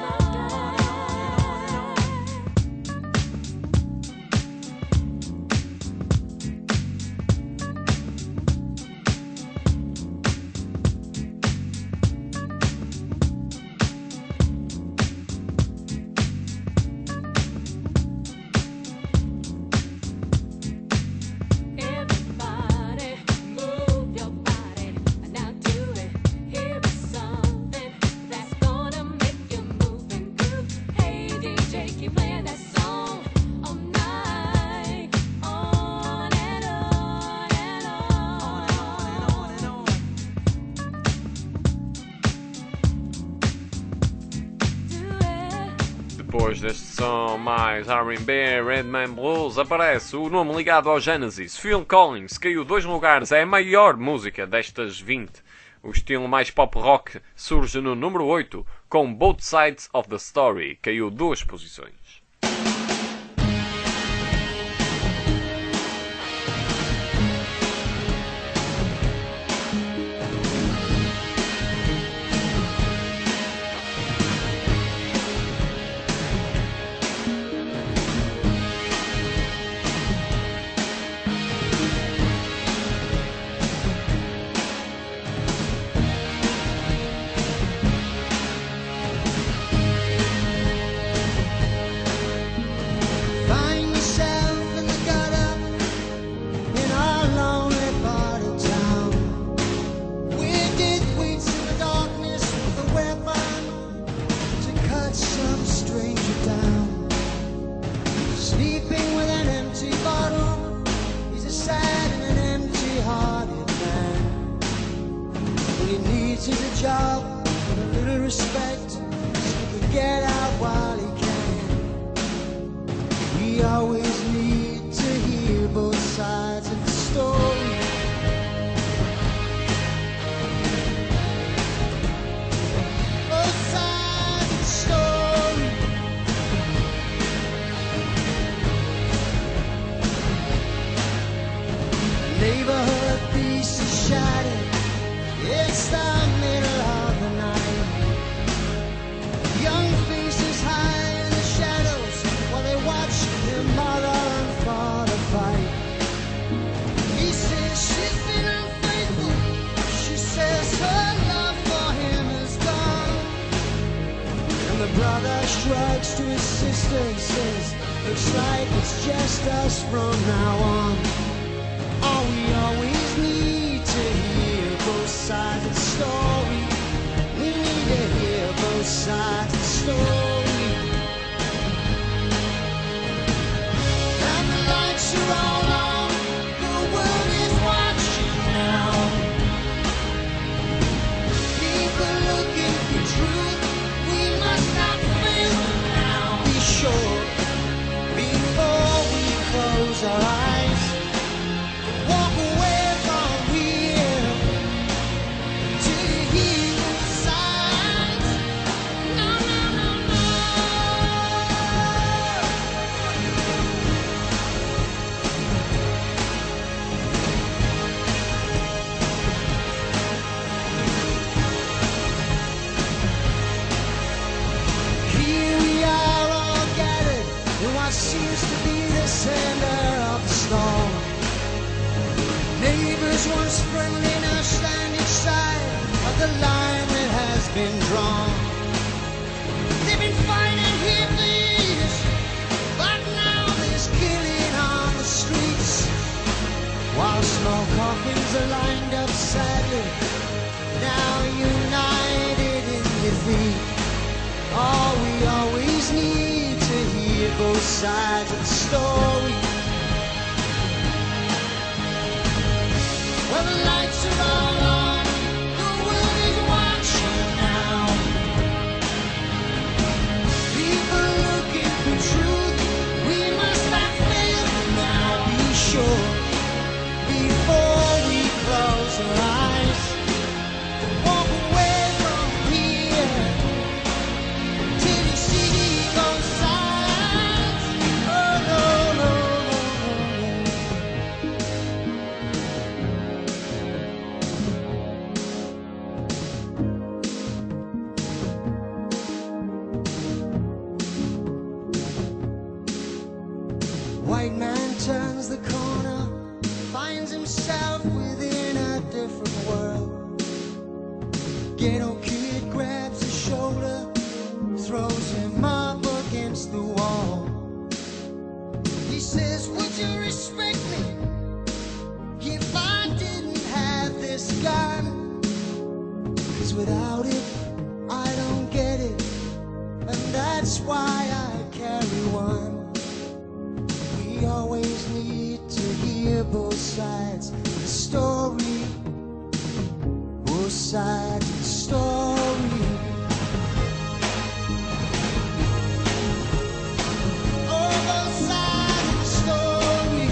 on. Everybody, move your body. Now do it. Here is something that's gonna make you move and groove. Hey DJ, keep playing that song all night, on and on and on. Do it. Depois deste som mais R&B, Redman Blues, aparece o nome ligado ao Genesis. Phil Collins caiu 2 lugares, é a maior música destas 20. O estilo mais pop rock surge no número 8, com Both Sides of the Story, caiu 2 posições. Find yourself in the gutter in our lonely part of town. Where did waits in the darkness with a weapon to cut some stranger down? Sleeping with an empty bottle, he's a sad and an empty-hearted man. What he needs is a job and a little respect, so he can get out while he can. We always need to hear both sides of the story. Both sides of the story. Neighborhood peace is shattered. It's the middle of the night. Young faces hide in the shadows while they watch their mother and father fight. He says she's been unfaithful. She says her love for him is gone. And the brother shrugs to his sister and says, looks like it's just us from now on. All we always need to hear both sides of the story. We need to hear both sides of the story. And the lights are all on. The world is watching now. People looking for truth. We must not fail them now. Be sure before we close our eyes. Walk away from here to hear bartender of the storm. Neighbors once friendly now stand each side of the line that has been drawn. They've been fighting here for years, but now there's killing on the streets. While small coffins are lined up sadly, now united in defeat. All we always need to hear both sides of the story. Well, the lights are all on, the world is watching now. People looking for truth, we must not fail now. Be sure, before we close our eyes, walk away from here till you see both sides. Oh no, no, no, no. White man turns the corner, finds himself within a different world. Ghetto kid grabs his shoulder, throws him up against the wall. He says, would you respect me if I didn't have this gun? 'Cause without it, I don't get it, and that's why I carry one. We always need to hear both sides of the story. Both sides of the story. Oh, both sides of the story.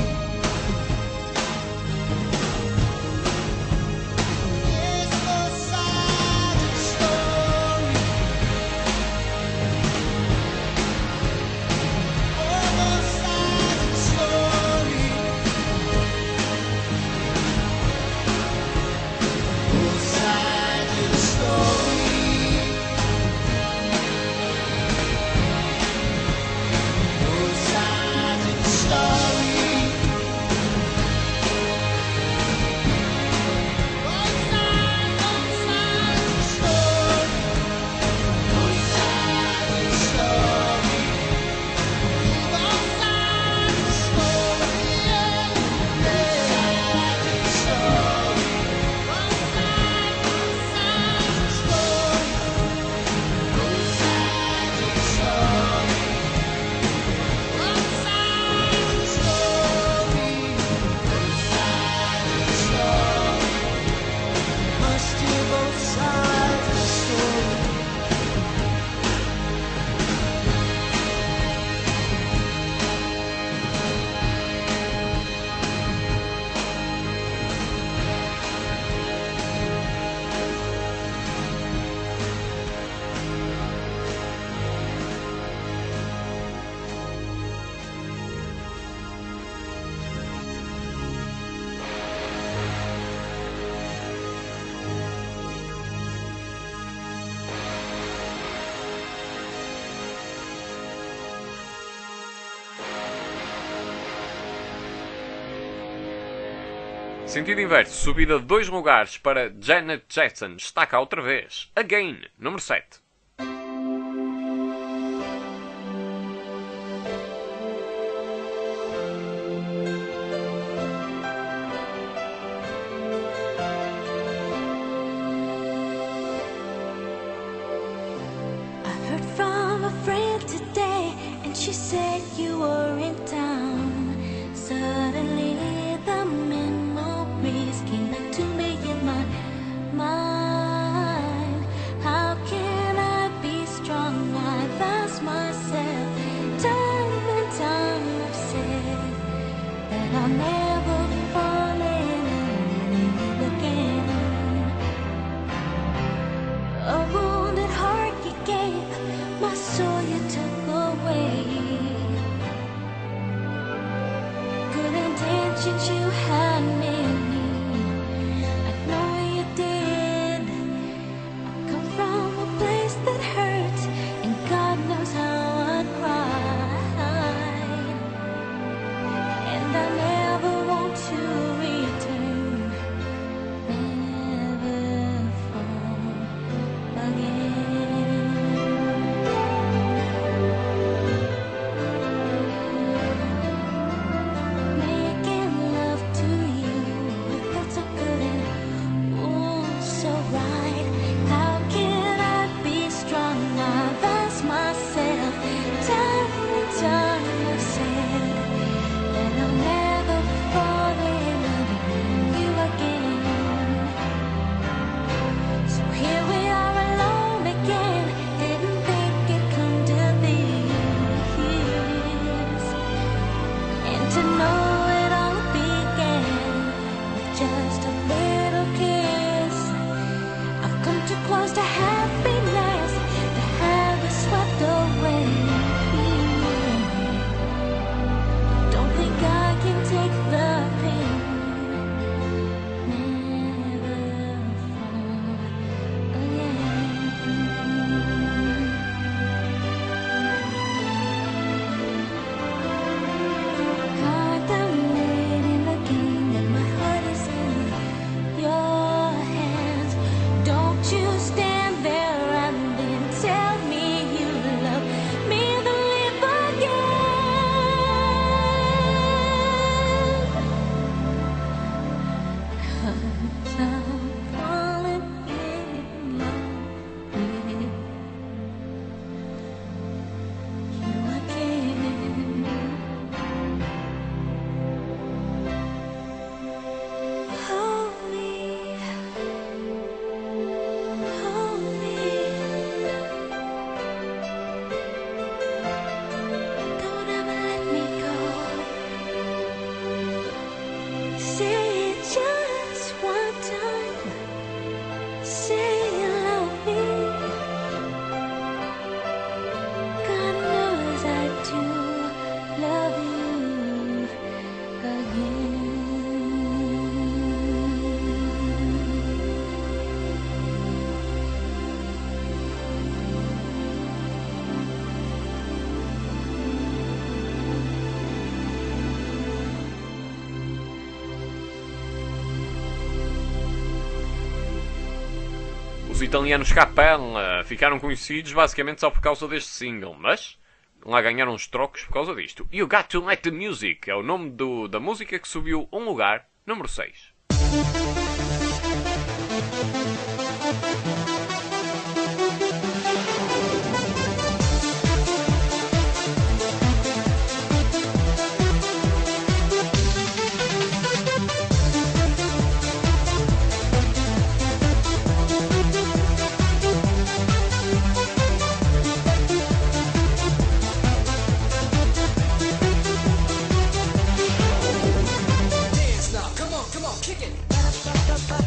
Yes, both sides of the story. Oh, both sides of the story. Both sides of the story. Both sides of the story. Both sides of the story. Both sides of the story. Both sides of the story. Both sides of the story. Both sides of the story. Both sides of the story. Both sides of the story. Both sides of the story. Must hear both sides of the story. Sentido inverso, subida de 2 lugares para Janet Jackson. Está cá outra vez. Again, número 7. I heard from a friend today, and she said you were in town. Suddenly, the memories came back to me in my mind. How can I be strong? I've asked myself time and time. I've said that I'll never fall in love again. A wounded heart you gave, my soul you took away. Good intentions you had in me, I know you did. I come from a place that hurts, and God knows how I cried. Os italianos Capella ficaram conhecidos basicamente só por causa deste single, mas lá ganharam uns trocos por causa disto. You Got to Let the Music é o nome da música que subiu um lugar, número 6. Dance now, come on, kick it.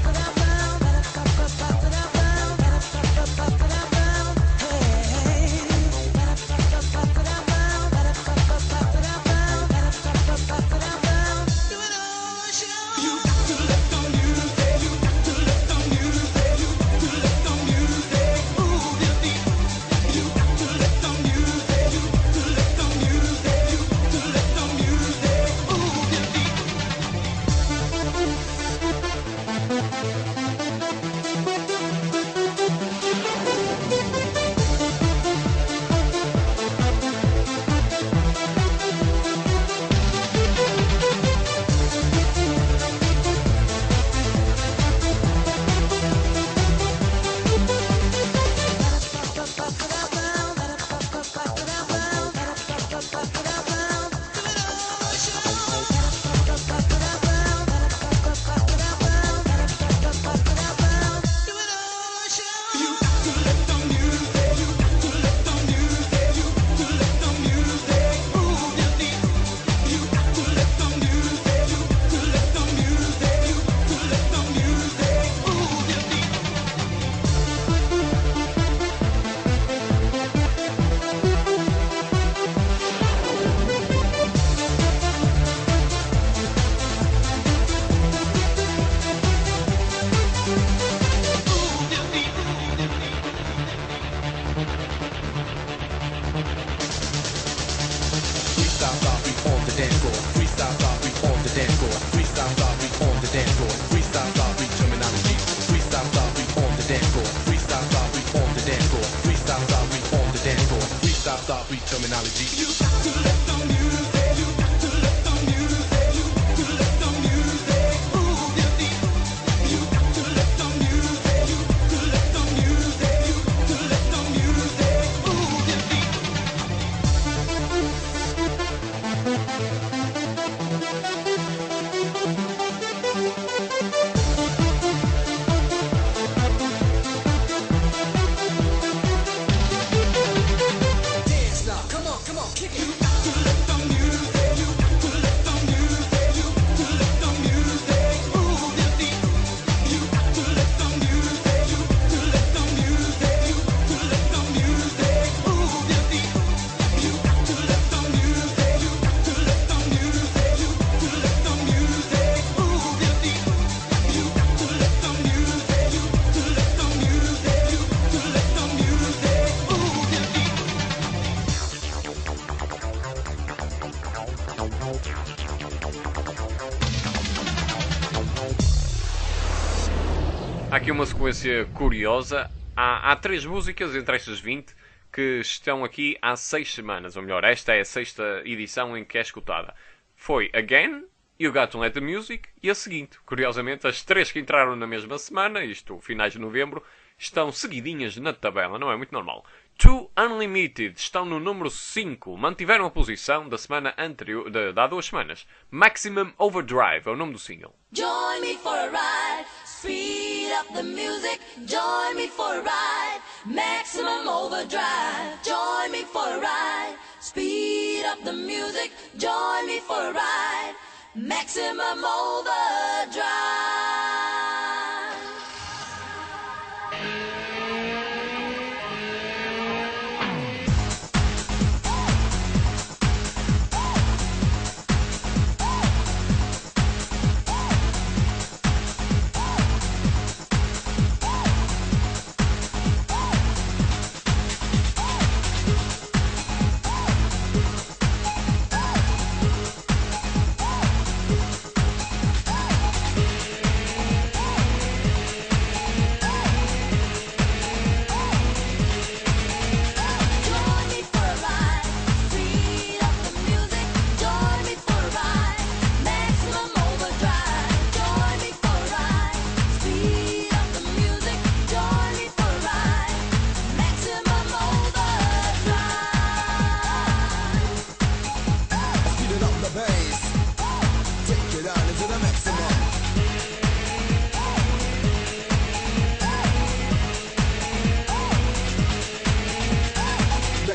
Há aqui uma sequência curiosa. Há 3 músicas entre estas 20 que estão aqui há 6 semanas. Ou melhor, esta é a 6ª edição em que é escutada. Foi Again, You Got to Let the Music e a seguinte. Curiosamente, as 3 que entraram na mesma semana, isto finais de novembro, estão seguidinhas na tabela. Não é muito normal. Two Unlimited estão no número 5. Mantiveram a posição da semana anterior, de há 2 semanas. Maximum Overdrive é o nome do single. Join me for a ride, speed up the music. Join me for a ride, maximum overdrive. Join me for a ride, speed up the music. Join me for a ride, maximum overdrive.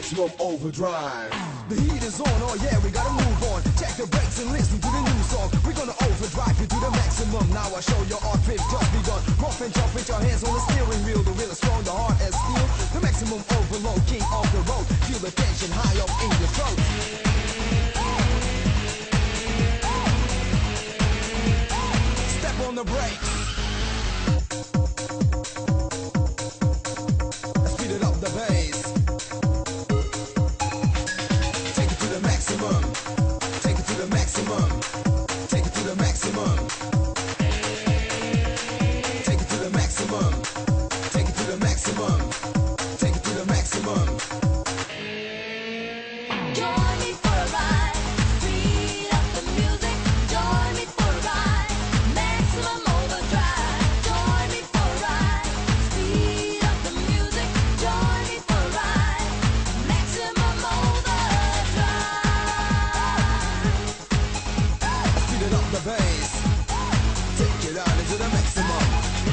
Maximum overdrive. The heat is on, oh yeah, we gotta move on. Check the brakes and listen to the new song. We're gonna overdrive you to the maximum. Now I show your art trip just begun. Rough and tough with your hands on the steering wheel. The wheel is strong, the heart as steel. The maximum overload, king of the road. Feel the tension high up in your throat. Step on the brakes. Speed it up the bass. Take it to the maximum. Take it to the maximum. Take it to the maximum. Take it to the maximum. Take it to the maximum. Take it to the maximum. Join me for a ride. Speed up the music. Join me for a ride. Maximum overdrive. Join me for a ride. Speed up the music. Join me for a ride. Maximum overdrive. Speed it up the bass. Take it out into the maximum.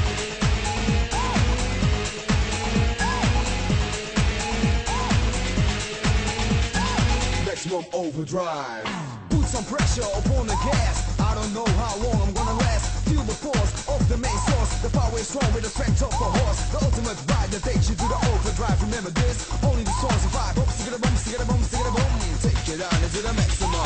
Maximum overdrive. Put some pressure upon the gas. I don't know how long I'm gonna last. Feel the force of the main source. The power is strong with the strength of a horse. The ultimate ride that takes you to the overdrive. Remember this, only the source survive. Boom, stick it a boom, stick it a boom, stick it a boom. Take it out into the maximum.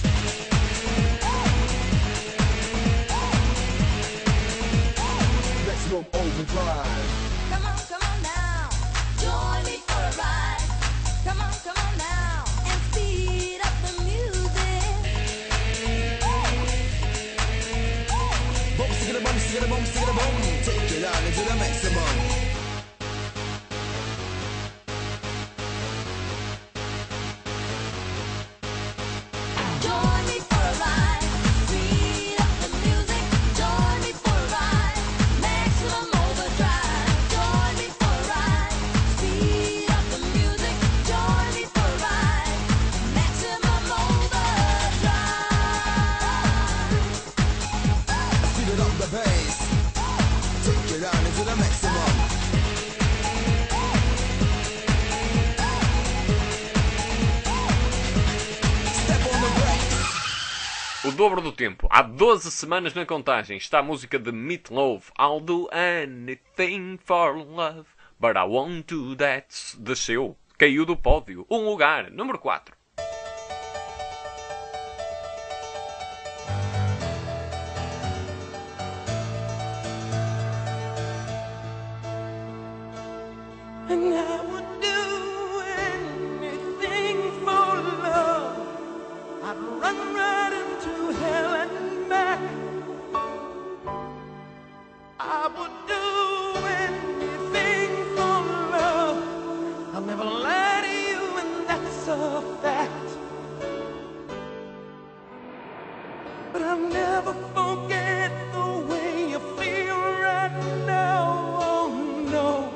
Maximum overdrive. Come on now. Join me for a ride. Come on now. And speed up the music. Boom, stick it a boom, stick it a boom, stick it a boom. Take it out into the maximum. Join me for a ride. Speed up the music. Join me for a ride. Maximum overdrive. Join me for a ride. Speed up the music. Join me for a ride. Maximum overdrive. Speed it up the bass. Take it out into the maximum. Step on the brakes. O dobro do tempo. Há 12 semanas na contagem. Está a música de Meatloaf. I'll do anything for love, but I won't do that. Desceu. Caiu do pódio. Um lugar. Número 4. And I would do anything for love. I'd run right into hell and back. I would do anything for love. I'll never lie to you, and that's a fact. But I'll never forget the way you feel right now. Oh no.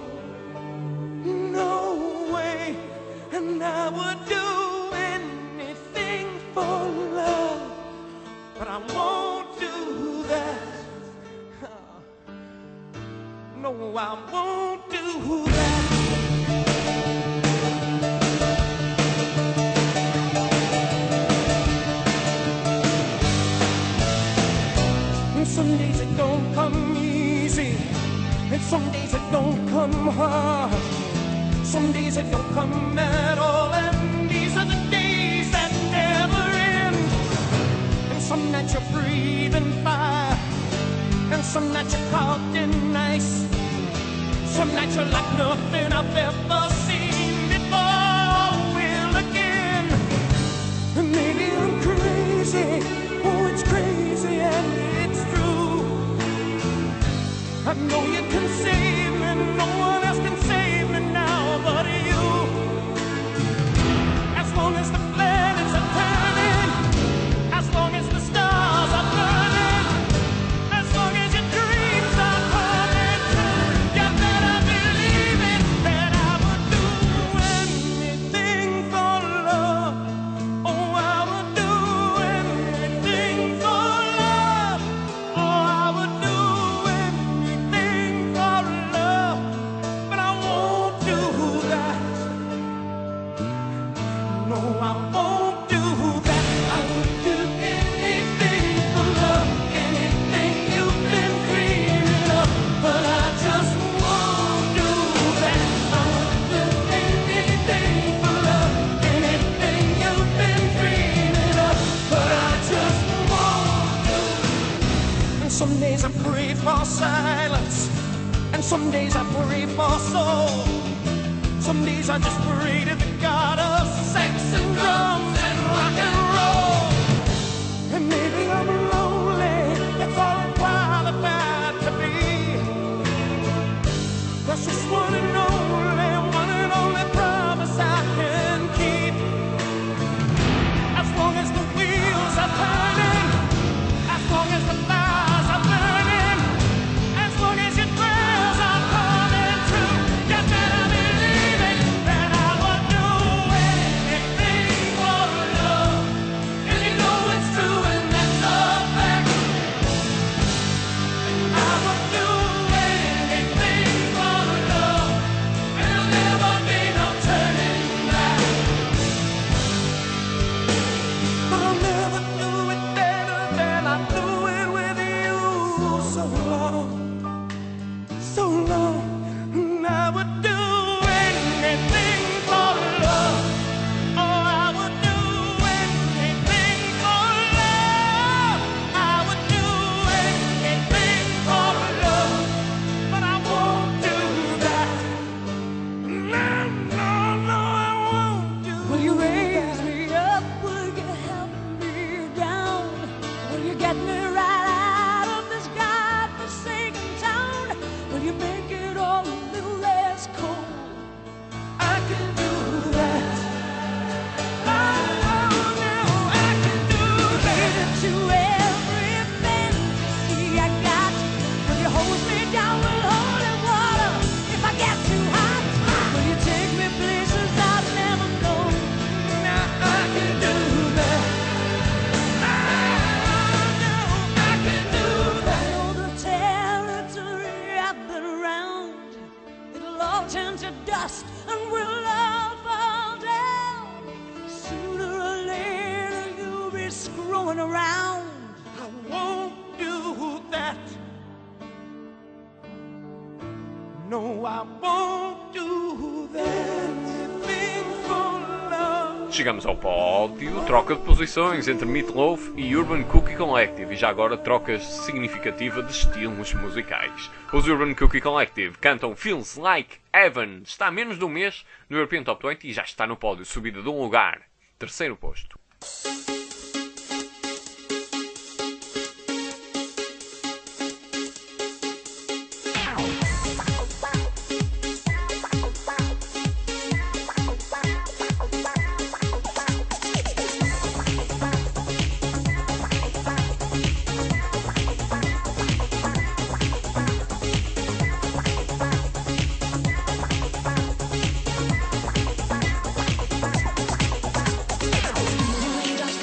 No way, and I would do anything for love, but I won't do that. No, I won't do that. And some days it don't come easy, and some days it don't come hard. Some days it don't come at all, and these are the days that never end. And some nights you're breathing fire, and some nights you're caught in ice. Some nights you're like nothing I've ever seen before. Will again, and maybe I'm crazy. Oh, it's crazy and it's true. I know you can save me, no one else can save me now but you. As long as the planets are turning, as long as the stars are burning, as long as your dreams are coming true, you better believe it, that I would do anything for love. Oh, I would do anything for love. Oh, I would do anything for love. days I pray for silence, and some days I pray for soul. Some days I just pray to the God of sex and drums and rock and roll. And maybe I'm lonely, that's all I'm qualified to be. That's just one and only promise I can keep. As long as the wheels are turning, as long as the fires are burning, as long as your prayers are coming true, you better believe it, that I would do anything for love. And you know it's true, and that's a fact. I would do anything for love, and there'll never be no turning back. But I'll never do it better than I do it with you. So long, and I would do anything for love. Oh, I would do anything for love. I would do anything for love, but I won't do that. No, I won't do that. Will you raise me up? Will you help me down? Will you get me right out of this godforsaken town? Will you make it all a little less cold? I can do that. Oh, no, I can do that. To every fantasy I got, will you hose me down with holy water if I get too hot? Will you take me places I've never known? Now I can do that. Oh, no, I can do I that. know the territory I've been around. It'll all turn to dust and we'll all fall down. Sooner or later you'll be screwing around. I won't do that. No, I won't do that. Anything for love. Chegamos ao pódio, troca de posições entre Meatloaf e Urban Cookie Collective, e já agora trocas significativa de estilos musicais. Os Urban Cookie Collective cantam Feels Like Heaven, está a menos de um mês no European Top 20 e já está no pódio, subida de um lugar, terceiro posto. Just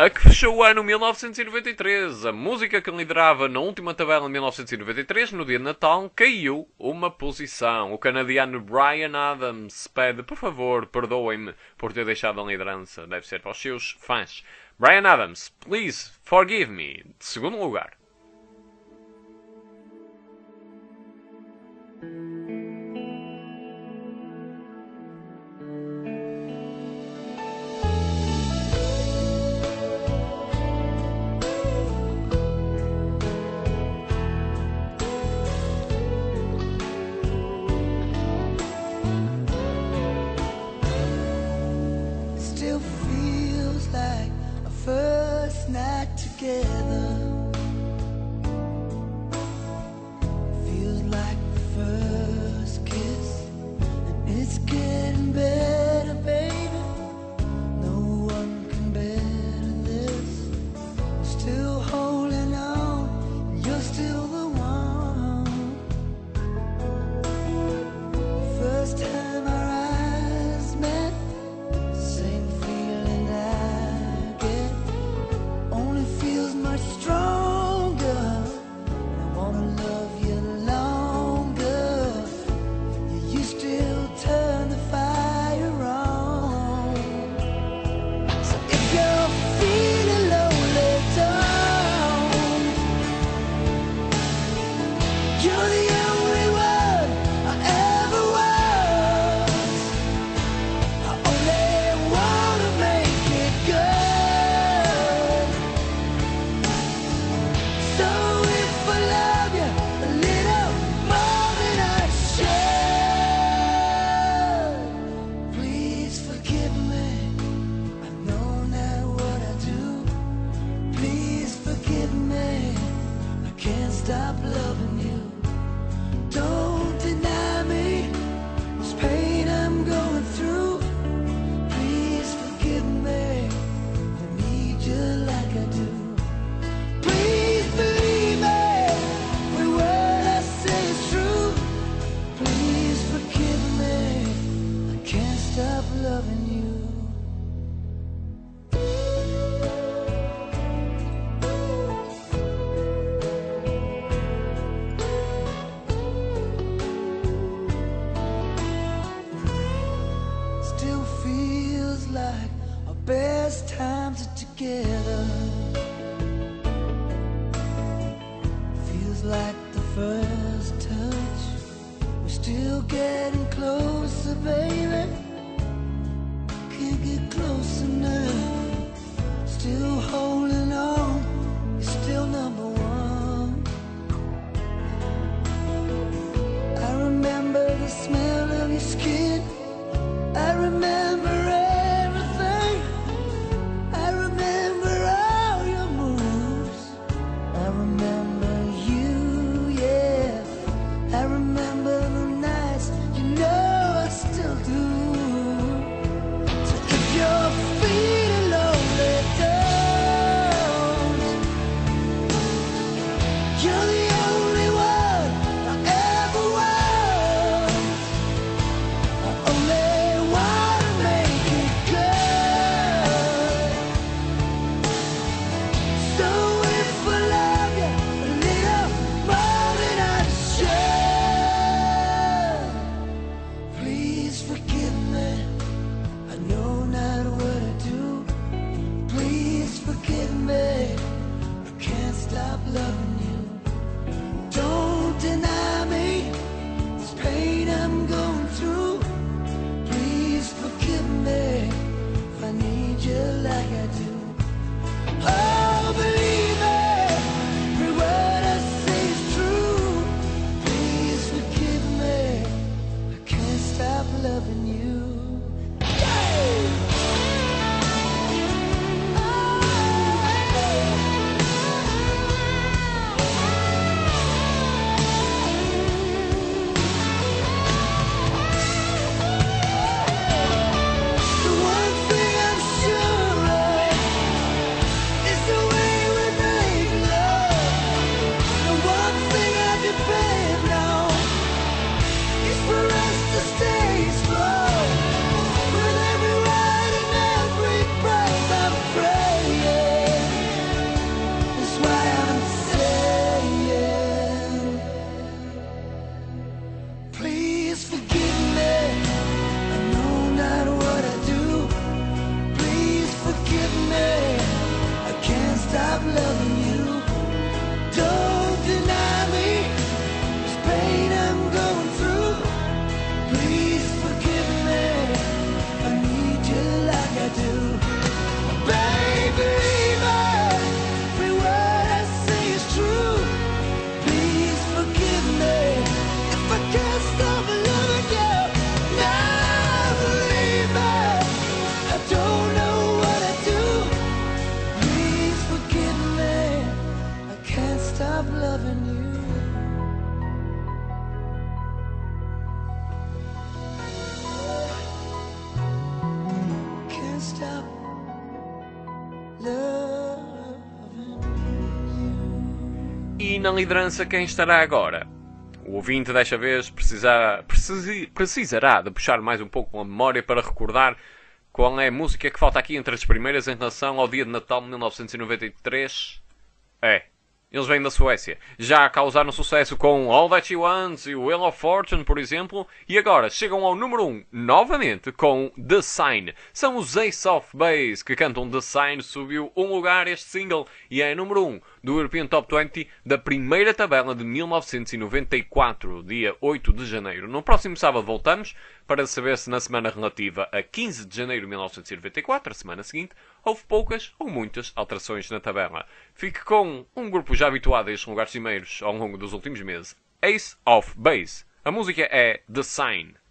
A que fechou o ano 1993. A música que liderava na última tabela em 1993, no dia de Natal, caiu uma posição. O canadiano Bryan Adams pede, por favor, perdoem-me por ter deixado a liderança. Deve ser para os seus fãs. Bryan Adams, please forgive me. Segundo lugar. It still feels like our first night together. Feels like the first kiss, and it's getting better, baby. No one can better this. I'm still holding on, you're still the one. First time our eyes met, same feeling I get, only feels much stronger. I wanna love you longer. You still turn the fire on. So if you're feeling lonely, don't. You're the only one I ever was. I only wanna make it good. So if I love you a little more than I should, please forgive me. I know now what I do. Please forgive me. I can't stop loving you. Don't deny me this pain I'm going through. Please forgive me. I need you like I do. Please believe me. Every word I say is true. Please forgive me. I can't stop loving you. Still feels like our best times are together. Feels like the first touch. We're still getting closer, baby. Can't get close enough. Still holding on. You're still number one. I remember the smell of your skin. I remember everything. I remember all your moves. I remember you, yeah. I remember the nights, you know I still do. So if you're feeling lonely, don't. E na liderança quem estará agora? O ouvinte desta vez precisará de puxar mais um pouco a memória para recordar qual é a música que falta aqui entre as primeiras em relação ao dia de Natal de 1993. Eles vêm da Suécia. Já causaram sucesso com All That You Want e Wheel of Fortune, por exemplo, e agora chegam ao número 1 novamente com The Sign. São os Ace of Base que cantam The Sign. Subiu um lugar este single e é número 1 do European Top 20 da primeira tabela de 1994, dia 8 de janeiro. No próximo sábado voltamos para saber se na semana relativa a 15 de janeiro de 1994, a semana seguinte, houve poucas ou muitas alterações na tabela. Fique com um grupo já habituado a estes lugares cimeiros ao longo dos últimos meses, Ace of Base. A música é The Sign.